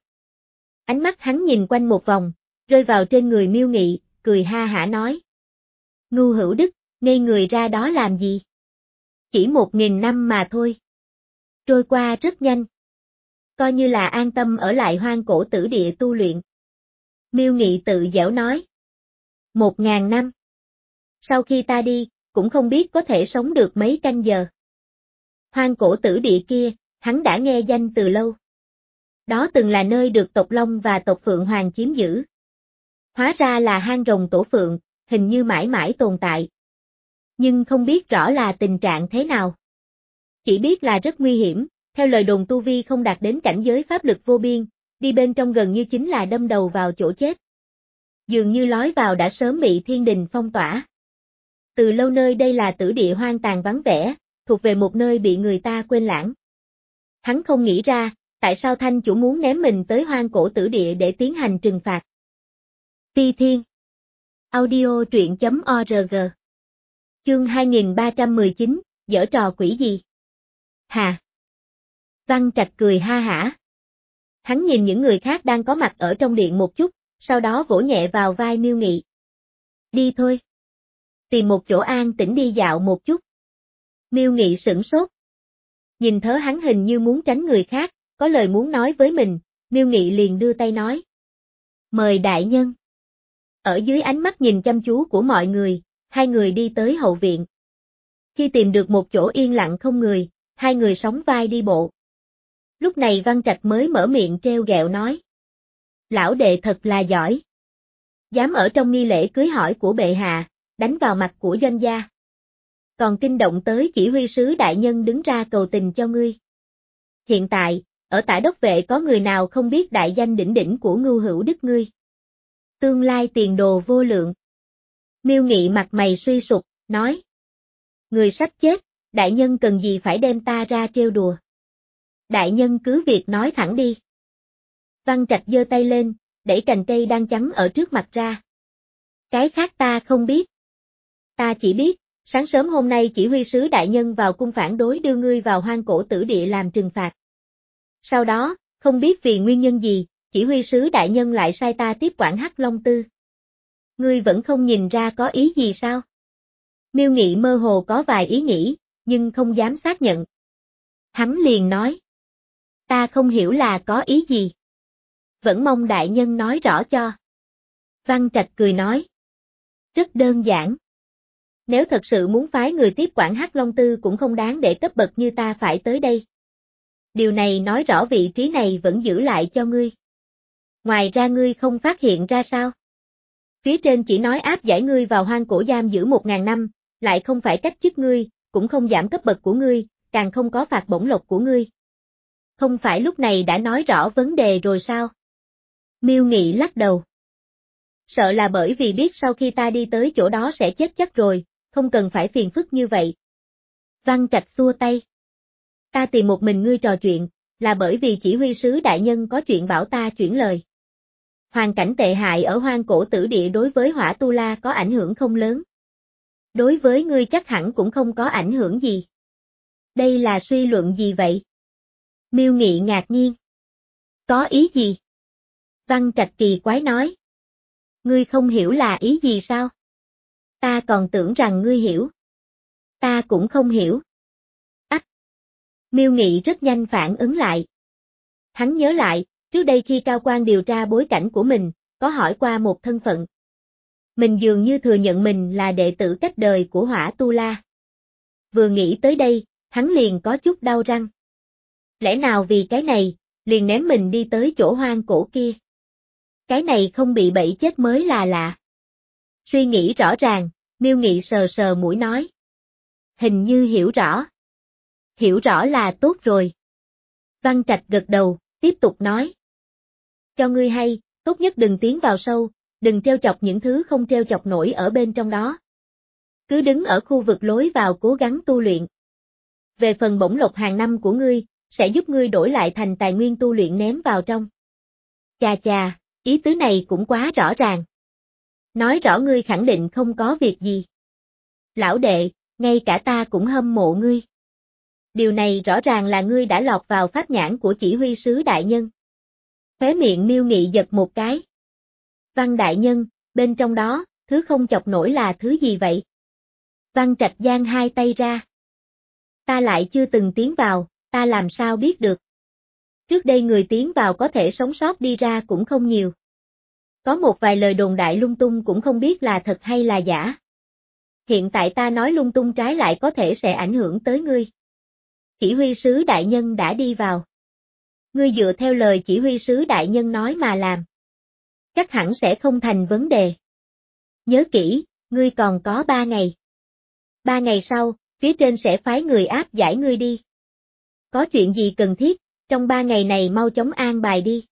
Ánh mắt hắn nhìn quanh một vòng, rơi vào trên người Miêu Nghị, cười ha hả nói. Ngưu Hữu Đức, ngây người ra đó làm gì? Chỉ một nghìn năm mà thôi. Trôi qua rất nhanh. Coi như là an tâm ở lại Hoang Cổ Tử Địa tu luyện. Miêu Nghị tự giễu nói. Một ngàn năm. Sau khi ta đi, cũng không biết có thể sống được mấy canh giờ. Hoang Cổ Tử Địa kia, hắn đã nghe danh từ lâu. Đó từng là nơi được tộc Long và tộc Phượng Hoàng chiếm giữ. Hóa ra là hang rồng tổ Phượng, hình như mãi mãi tồn tại. Nhưng không biết rõ là tình trạng thế nào. Chỉ biết là rất nguy hiểm, theo lời đồn tu vi không đạt đến cảnh giới pháp lực vô biên, đi bên trong gần như chính là đâm đầu vào chỗ chết. Dường như lối vào đã sớm bị thiên đình phong tỏa. Từ lâu nơi đây là tử địa hoang tàn vắng vẻ, thuộc về một nơi bị người ta quên lãng. Hắn không nghĩ ra, tại sao thanh chủ muốn ném mình tới Hoang Cổ Tử Địa để tiến hành trừng phạt. Phi Thiên. Audio truyện chấm org. Chương hai nghìn ba trăm mười chín, giở trò quỷ gì? Hà. Văn Trạch cười ha hả. Hắn nhìn những người khác đang có mặt ở trong điện một chút, sau đó vỗ nhẹ vào vai Miêu Nghị. Đi thôi. Tìm một chỗ an tĩnh đi dạo một chút. Miêu Nghị sửng sốt. Nhìn thớ hắn hình như muốn tránh người khác, có lời muốn nói với mình, Miêu Nghị liền đưa tay nói. Mời đại nhân. Ở dưới ánh mắt nhìn chăm chú của mọi người, hai người đi tới hậu viện. Khi tìm được một chỗ yên lặng không người, hai người sóng vai đi bộ. Lúc này Văn Trạch mới mở miệng treo ghẹo nói. Lão đệ thật là giỏi. Dám ở trong nghi lễ cưới hỏi của bệ hạ, đánh vào mặt của doanh gia. Còn kinh động tới chỉ huy sứ đại nhân đứng ra cầu tình cho ngươi. Hiện tại, ở Tả Đốc Vệ có người nào không biết đại danh đỉnh đỉnh của Ngưu Hữu Đức ngươi? Tương lai tiền đồ vô lượng. Miêu Nghị mặt mày suy sụp, nói. Người sắp chết, đại nhân cần gì phải đem ta ra trêu đùa. Đại nhân cứ việc nói thẳng đi. Văn Trạch giơ tay lên, đẩy cành cây đang chắn ở trước mặt ra. Cái khác ta không biết. Ta chỉ biết, sáng sớm hôm nay chỉ huy sứ đại nhân vào cung phản đối đưa ngươi vào Hoang Cổ Tử Địa làm trừng phạt. Sau đó, không biết vì nguyên nhân gì, chỉ huy sứ đại nhân lại sai ta tiếp quản Hắc Long Tư. Ngươi vẫn không nhìn ra có ý gì sao? Miêu Nghị mơ hồ có vài ý nghĩ, nhưng không dám xác nhận. Hắn liền nói. Ta không hiểu là có ý gì. Vẫn mong đại nhân nói rõ cho. Văn Trạch cười nói. Rất đơn giản. Nếu thật sự muốn phái người tiếp quản Hắc Long Tư cũng không đáng để cấp bậc như ta phải tới đây. Điều này nói rõ vị trí này vẫn giữ lại cho ngươi. Ngoài ra ngươi không phát hiện ra sao? Phía trên chỉ nói áp giải ngươi vào hoang cổ giam giữ một ngàn năm, lại không phải cách chức ngươi, cũng không giảm cấp bậc của ngươi, càng không có phạt bổng lộc của ngươi. Không phải lúc này đã nói rõ vấn đề rồi sao? Miêu Nghị lắc đầu. Sợ là bởi vì biết sau khi ta đi tới chỗ đó sẽ chết chắc rồi, không cần phải phiền phức như vậy. Văn Trạch xua tay. Ta tìm một mình ngươi trò chuyện, là bởi vì chỉ huy sứ đại nhân có chuyện bảo ta chuyển lời. Hoàn cảnh tệ hại ở hoang cổ tử địa đối với Hỏa Tu La có ảnh hưởng không lớn. Đối với ngươi chắc hẳn cũng không có ảnh hưởng gì. Đây là suy luận gì vậy? Miêu Nghị ngạc nhiên. Có ý gì? Văn Trạch kỳ quái nói. Ngươi không hiểu là ý gì sao? Ta còn tưởng rằng ngươi hiểu. Ta cũng không hiểu. Ách! Miêu Nghị rất nhanh phản ứng lại. Hắn nhớ lại, trước đây khi Cao Quan điều tra bối cảnh của mình, có hỏi qua một thân phận. Mình dường như thừa nhận mình là đệ tử cách đời của Hỏa Tu La. Vừa nghĩ tới đây, hắn liền có chút đau răng. Lẽ nào vì cái này, liền ném mình đi tới chỗ hoang cổ kia? Cái này không bị bẫy chết mới là lạ. Suy nghĩ rõ ràng, Miêu Nghị sờ sờ mũi nói. Hình như hiểu rõ. Hiểu rõ là tốt rồi. Văn Trạch gật đầu, tiếp tục nói. Cho ngươi hay, tốt nhất đừng tiến vào sâu, đừng treo chọc những thứ không treo chọc nổi ở bên trong đó. Cứ đứng ở khu vực lối vào cố gắng tu luyện. Về phần bổng lộc hàng năm của ngươi, sẽ giúp ngươi đổi lại thành tài nguyên tu luyện ném vào trong. Chà chà, ý tứ này cũng quá rõ ràng. Nói rõ ngươi khẳng định không có việc gì. Lão đệ, ngay cả ta cũng hâm mộ ngươi. Điều này rõ ràng là ngươi đã lọt vào pháp nhãn của chỉ huy sứ đại nhân. Khóe miệng Miêu Nghị giật một cái. Văn đại nhân, bên trong đó, thứ không chọc nổi là thứ gì vậy? Văn Trạch giang hai tay ra. Ta lại chưa từng tiến vào, ta làm sao biết được? Trước đây người tiến vào có thể sống sót đi ra cũng không nhiều. Có một vài lời đồn đại lung tung cũng không biết là thật hay là giả. Hiện tại ta nói lung tung trái lại có thể sẽ ảnh hưởng tới ngươi. Chỉ huy sứ đại nhân đã đi vào. Ngươi dựa theo lời chỉ huy sứ đại nhân nói mà làm. Chắc hẳn sẽ không thành vấn đề. Nhớ kỹ, ngươi còn có ba ngày. Ba ngày sau, phía trên sẽ phái người áp giải ngươi đi. Có chuyện gì cần thiết, trong ba ngày này mau chóng an bài đi.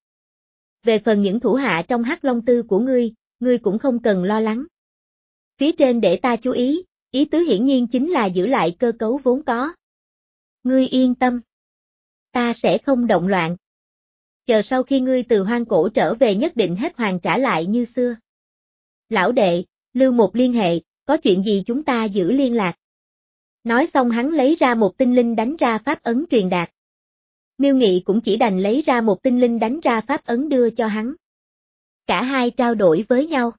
Về phần những thủ hạ trong Hắc Long Tư của ngươi, ngươi cũng không cần lo lắng. Phía trên để ta chú ý, ý tứ hiển nhiên chính là giữ lại cơ cấu vốn có. Ngươi yên tâm. Ta sẽ không động loạn. Chờ sau khi ngươi từ hoang cổ trở về nhất định hết hoàn trả lại như xưa. Lão đệ, lưu một liên hệ, có chuyện gì chúng ta giữ liên lạc. Nói xong hắn lấy ra một tinh linh đánh ra pháp ấn truyền đạt. Miêu Nghị cũng chỉ đành lấy ra một tinh linh đánh ra pháp ấn đưa cho hắn. Cả hai trao đổi với nhau.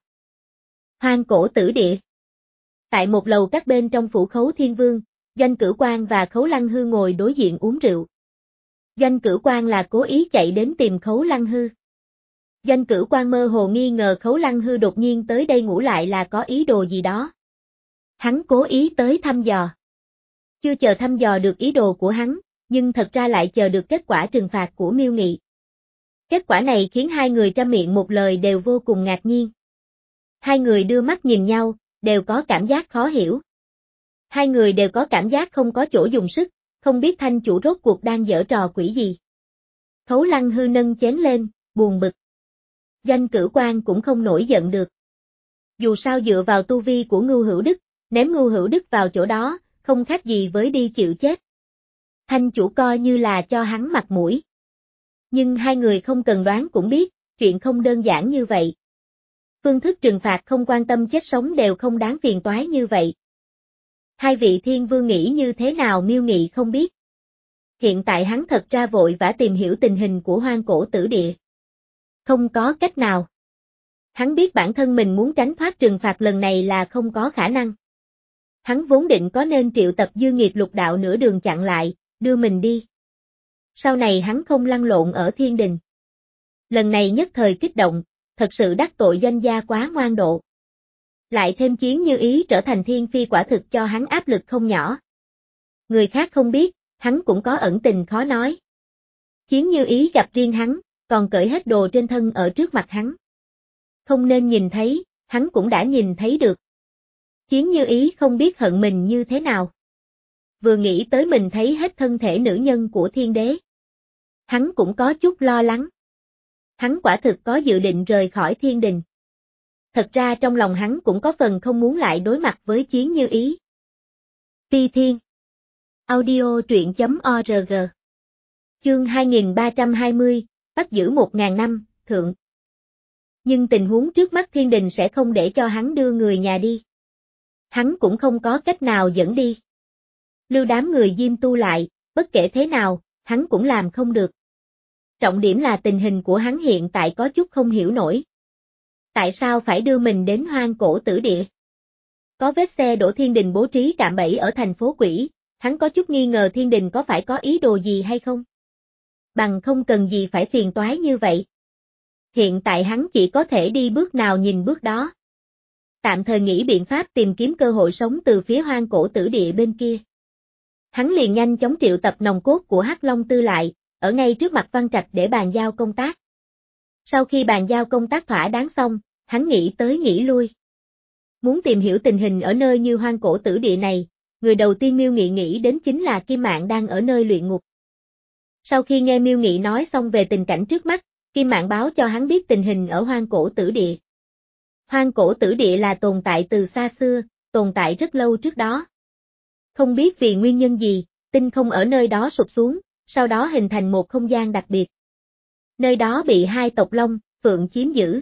Hoang cổ tử địa. Tại một lầu các bên trong phủ Khấu Thiên Vương, Doanh Cửu Quang và Khấu Lăng Hư ngồi đối diện uống rượu. Doanh Cửu Quang là cố ý chạy đến tìm Khấu Lăng Hư. Doanh Cửu Quang mơ hồ nghi ngờ Khấu Lăng Hư đột nhiên tới đây ngủ lại là có ý đồ gì đó. Hắn cố ý tới thăm dò. Chưa chờ thăm dò được ý đồ của hắn, nhưng thật ra lại chờ được kết quả trừng phạt của Miêu Nghị. Kết quả này khiến hai người trăm miệng một lời đều vô cùng ngạc nhiên. Hai người đưa mắt nhìn nhau, đều có cảm giác khó hiểu. Hai người đều có cảm giác không có chỗ dùng sức, không biết thanh chủ rốt cuộc đang giở trò quỷ gì. Khấu Lăng Hư nâng chén lên, buồn bực. Doanh Cửu Quang cũng không nổi giận được. Dù sao dựa vào tu vi của Ngưu Hữu Đức, ném Ngưu Hữu Đức vào chỗ đó, không khác gì với đi chịu chết. Thanh chủ coi như là cho hắn mặt mũi. Nhưng hai người không cần đoán cũng biết, chuyện không đơn giản như vậy. Phương thức trừng phạt không quan tâm chết sống đều không đáng phiền toái như vậy. Hai vị thiên vương nghĩ như thế nào Miêu Nghị không biết. Hiện tại hắn thật ra vội vã tìm hiểu tình hình của hoang cổ tử địa. Không có cách nào. Hắn biết bản thân mình muốn tránh thoát trừng phạt lần này là không có khả năng. Hắn vốn định có nên triệu tập dư nghiệp lục đạo nửa đường chặn lại, đưa mình đi. Sau này hắn không lăn lộn ở thiên đình. Lần này nhất thời kích động, thật sự đắc tội doanh gia quá ngoan độ. Lại thêm chiến như ý trở thành thiên phi quả thực cho hắn áp lực không nhỏ. Người khác không biết, hắn cũng có ẩn tình khó nói. Chiến như ý gặp riêng hắn, còn cởi hết đồ trên thân ở trước mặt hắn. Không nên nhìn thấy, hắn cũng đã nhìn thấy được. Chiến Như Ý không biết hận mình như thế nào. Vừa nghĩ tới mình thấy hết thân thể nữ nhân của thiên đế. Hắn cũng có chút lo lắng. Hắn quả thực có dự định rời khỏi thiên đình. Thật ra trong lòng hắn cũng có phần không muốn lại đối mặt với Chiến Như Ý. Phi Thiên Audio truyện chấm org Chương hai nghìn ba trăm hai mươi, bắt giữ một ngàn năm, thượng. Nhưng tình huống trước mắt thiên đình sẽ không để cho hắn đưa người nhà đi. Hắn cũng không có cách nào dẫn đi. Lưu đám người Diêm Tu lại, bất kể thế nào, hắn cũng làm không được. Trọng điểm là tình hình của hắn hiện tại có chút không hiểu nổi. Tại sao phải đưa mình đến Hoang Cổ Tử Địa? Có vết xe đổ thiên đình bố trí cạm bẫy ở thành phố Quỷ, hắn có chút nghi ngờ thiên đình có phải có ý đồ gì hay không? Bằng không cần gì phải phiền toái như vậy. Hiện tại hắn chỉ có thể đi bước nào nhìn bước đó. Tạm thời nghĩ biện pháp tìm kiếm cơ hội sống từ phía Hoang Cổ Tử Địa bên kia. Hắn liền nhanh chóng triệu tập nòng cốt của Hắc Long Tư lại, ở ngay trước mặt Văn Trạch để bàn giao công tác. Sau khi bàn giao công tác thỏa đáng xong, hắn nghĩ tới nghĩ lui. Muốn tìm hiểu tình hình ở nơi như Hoang Cổ Tử Địa này, người đầu tiên Miêu Nghị nghĩ đến chính là Kim Mạn đang ở nơi luyện ngục. Sau khi nghe Miêu Nghị nói xong về tình cảnh trước mắt, Kim Mạn báo cho hắn biết tình hình ở Hoang Cổ Tử Địa. Hoang Cổ Tử Địa là tồn tại từ xa xưa, tồn tại rất lâu trước đó. Không biết vì nguyên nhân gì, tinh không ở nơi đó sụp xuống, sau đó hình thành một không gian đặc biệt. Nơi đó bị hai tộc Long, Phượng chiếm giữ.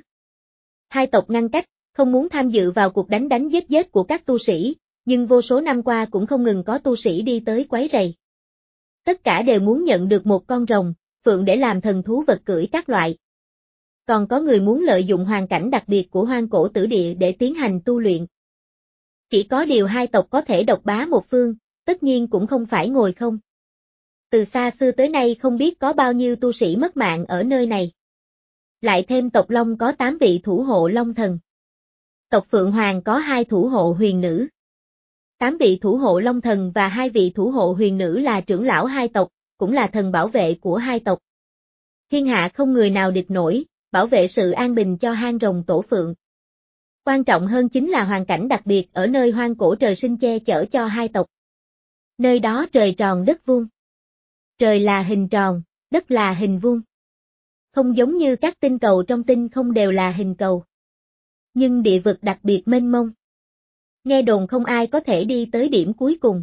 Hai tộc ngăn cách, không muốn tham dự vào cuộc đánh đánh giết giết của các tu sĩ, nhưng vô số năm qua cũng không ngừng có tu sĩ đi tới quấy rầy. Tất cả đều muốn nhận được một con rồng, Phượng để làm thần thú vật cưỡi các loại. Còn có người muốn lợi dụng hoàn cảnh đặc biệt của Hoang Cổ Tử Địa để tiến hành tu luyện. Chỉ có điều hai tộc có thể độc bá một phương, tất nhiên cũng không phải ngồi không. Từ xa xưa tới nay không biết có bao nhiêu tu sĩ mất mạng ở nơi này. Lại thêm tộc Long có tám vị thủ hộ Long Thần. Tộc Phượng Hoàng có hai thủ hộ huyền nữ. Tám vị thủ hộ Long Thần và hai vị thủ hộ huyền nữ là trưởng lão hai tộc, cũng là thần bảo vệ của hai tộc. Thiên hạ không người nào địch nổi, bảo vệ sự an bình cho hang rồng Tổ Phượng. Quan trọng hơn chính là hoàn cảnh đặc biệt ở nơi hoang cổ trời sinh che chở cho hai tộc. Nơi đó trời tròn đất vuông. Trời là hình tròn, đất là hình vuông. Không giống như các tinh cầu trong tinh không đều là hình cầu. Nhưng địa vực đặc biệt mênh mông. Nghe đồn không ai có thể đi tới điểm cuối cùng.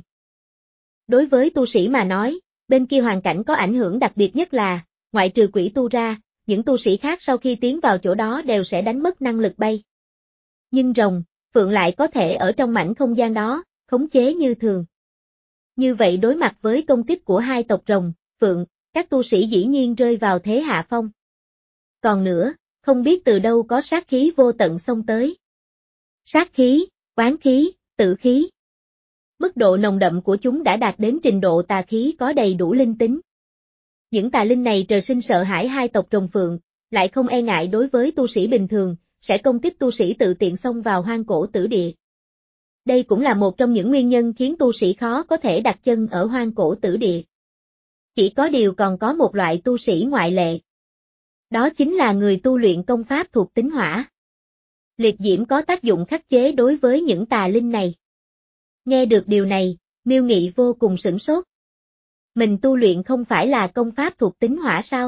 Đối với tu sĩ mà nói, bên kia hoàn cảnh có ảnh hưởng đặc biệt nhất là, ngoại trừ quỷ tu ra, những tu sĩ khác sau khi tiến vào chỗ đó đều sẽ đánh mất năng lực bay. Nhưng rồng, Phượng lại có thể ở trong mảnh không gian đó, khống chế như thường. Như vậy đối mặt với công kích của hai tộc rồng, Phượng, các tu sĩ dĩ nhiên rơi vào thế hạ phong. Còn nữa, không biết từ đâu có sát khí vô tận xông tới. Sát khí, oán khí, tử khí. Mức độ nồng đậm của chúng đã đạt đến trình độ tà khí có đầy đủ linh tính. Những tà linh này trời sinh sợ hãi hai tộc rồng Phượng, lại không e ngại đối với tu sĩ bình thường, sẽ công kích tu sĩ tự tiện xông vào Hoang Cổ Tử Địa. Đây cũng là một trong những nguyên nhân khiến tu sĩ khó có thể đặt chân ở Hoang Cổ Tử Địa. Chỉ có điều còn có một loại tu sĩ ngoại lệ. Đó chính là người tu luyện công pháp thuộc tính hỏa. Liệt diễm có tác dụng khắc chế đối với những tà linh này. Nghe được điều này, Miêu Nghị vô cùng sửng sốt. Mình tu luyện không phải là công pháp thuộc tính hỏa sao?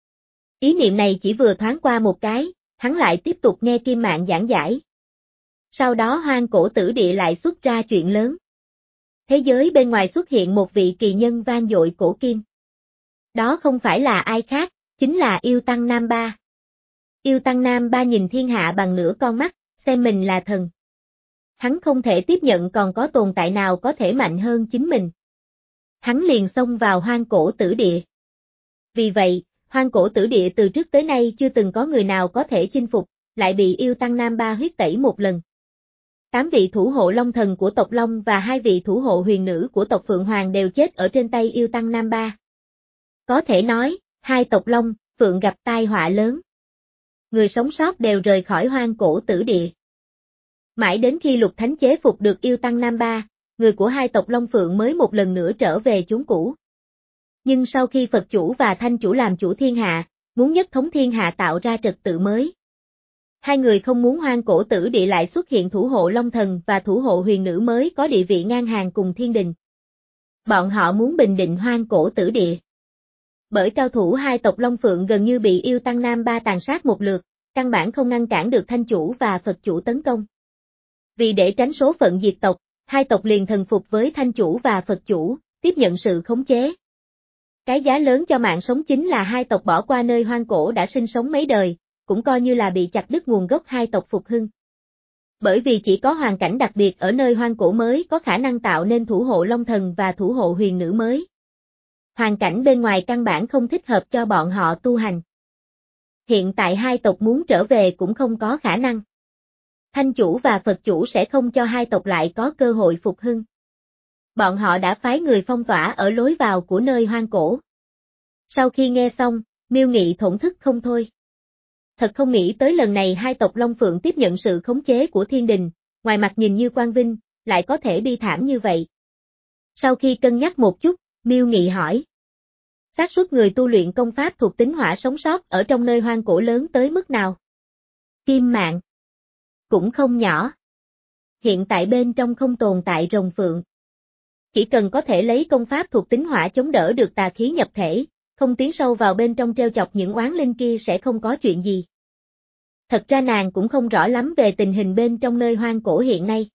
Ý niệm này chỉ vừa thoáng qua một cái, hắn lại tiếp tục nghe Kim Mạn giảng giải. Sau đó Hoang Cổ Tử Địa lại xuất ra chuyện lớn. Thế giới bên ngoài xuất hiện một vị kỳ nhân vang dội cổ kim. Đó không phải là ai khác, chính là Yêu Tăng Nam Ba. Yêu Tăng Nam Ba nhìn thiên hạ bằng nửa con mắt, xem mình là thần. Hắn không thể tiếp nhận còn có tồn tại nào có thể mạnh hơn chính mình. Hắn liền xông vào Hoang Cổ Tử Địa. Vì vậy, Hoang Cổ Tử Địa từ trước tới nay chưa từng có người nào có thể chinh phục, lại bị Yêu Tăng Nam Ba huyết tẩy một lần. Tám vị thủ hộ Long Thần của tộc Long và hai vị thủ hộ huyền nữ của tộc Phượng Hoàng đều chết ở trên tay Yêu Tăng Nam Ba. Có thể nói, hai tộc Long, Phượng gặp tai họa lớn. Người sống sót đều rời khỏi Hoang Cổ Tử Địa. Mãi đến khi Lục Thánh chế phục được Yêu Tăng Nam Ba, người của hai tộc Long Phượng mới một lần nữa trở về chốn cũ. Nhưng sau khi Phật chủ và Thanh chủ làm chủ thiên hạ, muốn nhất thống thiên hạ tạo ra trật tự mới. Hai người không muốn hoang cổ tử địa lại xuất hiện thủ hộ Long Thần và thủ hộ huyền nữ mới có địa vị ngang hàng cùng thiên đình. Bọn họ muốn bình định hoang cổ tử địa. Bởi cao thủ hai tộc Long Phượng gần như bị yêu tăng Nam Ba tàn sát một lượt, căn bản không ngăn cản được Thanh Chủ và Phật Chủ tấn công. Vì để tránh số phận diệt tộc, hai tộc liền thần phục với Thanh Chủ và Phật Chủ, tiếp nhận sự khống chế. Cái giá lớn cho mạng sống chính là hai tộc bỏ qua nơi hoang cổ đã sinh sống mấy đời, cũng coi như là bị chặt đứt nguồn gốc hai tộc phục hưng. Bởi vì chỉ có hoàn cảnh đặc biệt ở nơi hoang cổ mới có khả năng tạo nên thủ hộ Long Thần và thủ hộ huyền nữ mới. Hoàn cảnh bên ngoài căn bản không thích hợp cho bọn họ tu hành. Hiện tại hai tộc muốn trở về cũng không có khả năng. Thanh Chủ và Phật Chủ sẽ không cho hai tộc lại có cơ hội phục hưng. Bọn họ đã phái người phong tỏa ở lối vào của nơi hoang cổ. Sau khi nghe xong, Miêu Nghị thổn thức không thôi. Thật không nghĩ tới lần này hai tộc Long Phượng tiếp nhận sự khống chế của thiên đình, ngoài mặt nhìn như quang vinh, lại có thể bi thảm như vậy. Sau khi cân nhắc một chút, Miêu Nghị hỏi. Xác suất người tu luyện công pháp thuộc tính hỏa sống sót ở trong nơi hoang cổ lớn tới mức nào? Kim Mạng. Cũng không nhỏ. Hiện tại bên trong không tồn tại rồng phượng. Chỉ cần có thể lấy công pháp thuộc tính hỏa chống đỡ được tà khí nhập thể, không tiến sâu vào bên trong treo chọc những oán linh kia sẽ không có chuyện gì. Thật ra nàng cũng không rõ lắm về tình hình bên trong nơi hoang cổ hiện nay.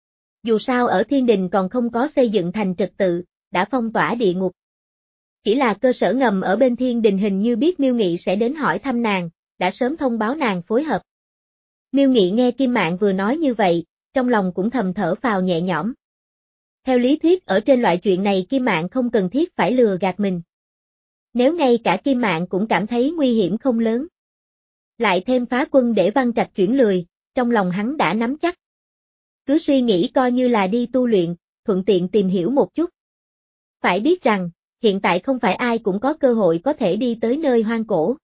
Dù sao ở thiên đình còn không có xây dựng thành trật tự, đã phong tỏa địa ngục. Chỉ là cơ sở ngầm ở bên thiên đình hình như biết Miêu Nghị sẽ đến hỏi thăm nàng, đã sớm thông báo nàng phối hợp. Miêu Nghị nghe Kim Mạng vừa nói như vậy, trong lòng cũng thầm thở phào nhẹ nhõm. Theo lý thuyết ở trên loại chuyện này Kim Mạng không cần thiết phải lừa gạt mình. Nếu ngay cả Kim Mạng cũng cảm thấy nguy hiểm không lớn. Lại thêm phá quân để Văn Trạch chuyển lười, trong lòng hắn đã nắm chắc. Cứ suy nghĩ coi như là đi tu luyện, thuận tiện tìm hiểu một chút. Phải biết rằng, hiện tại không phải ai cũng có cơ hội có thể đi tới nơi hoang cổ.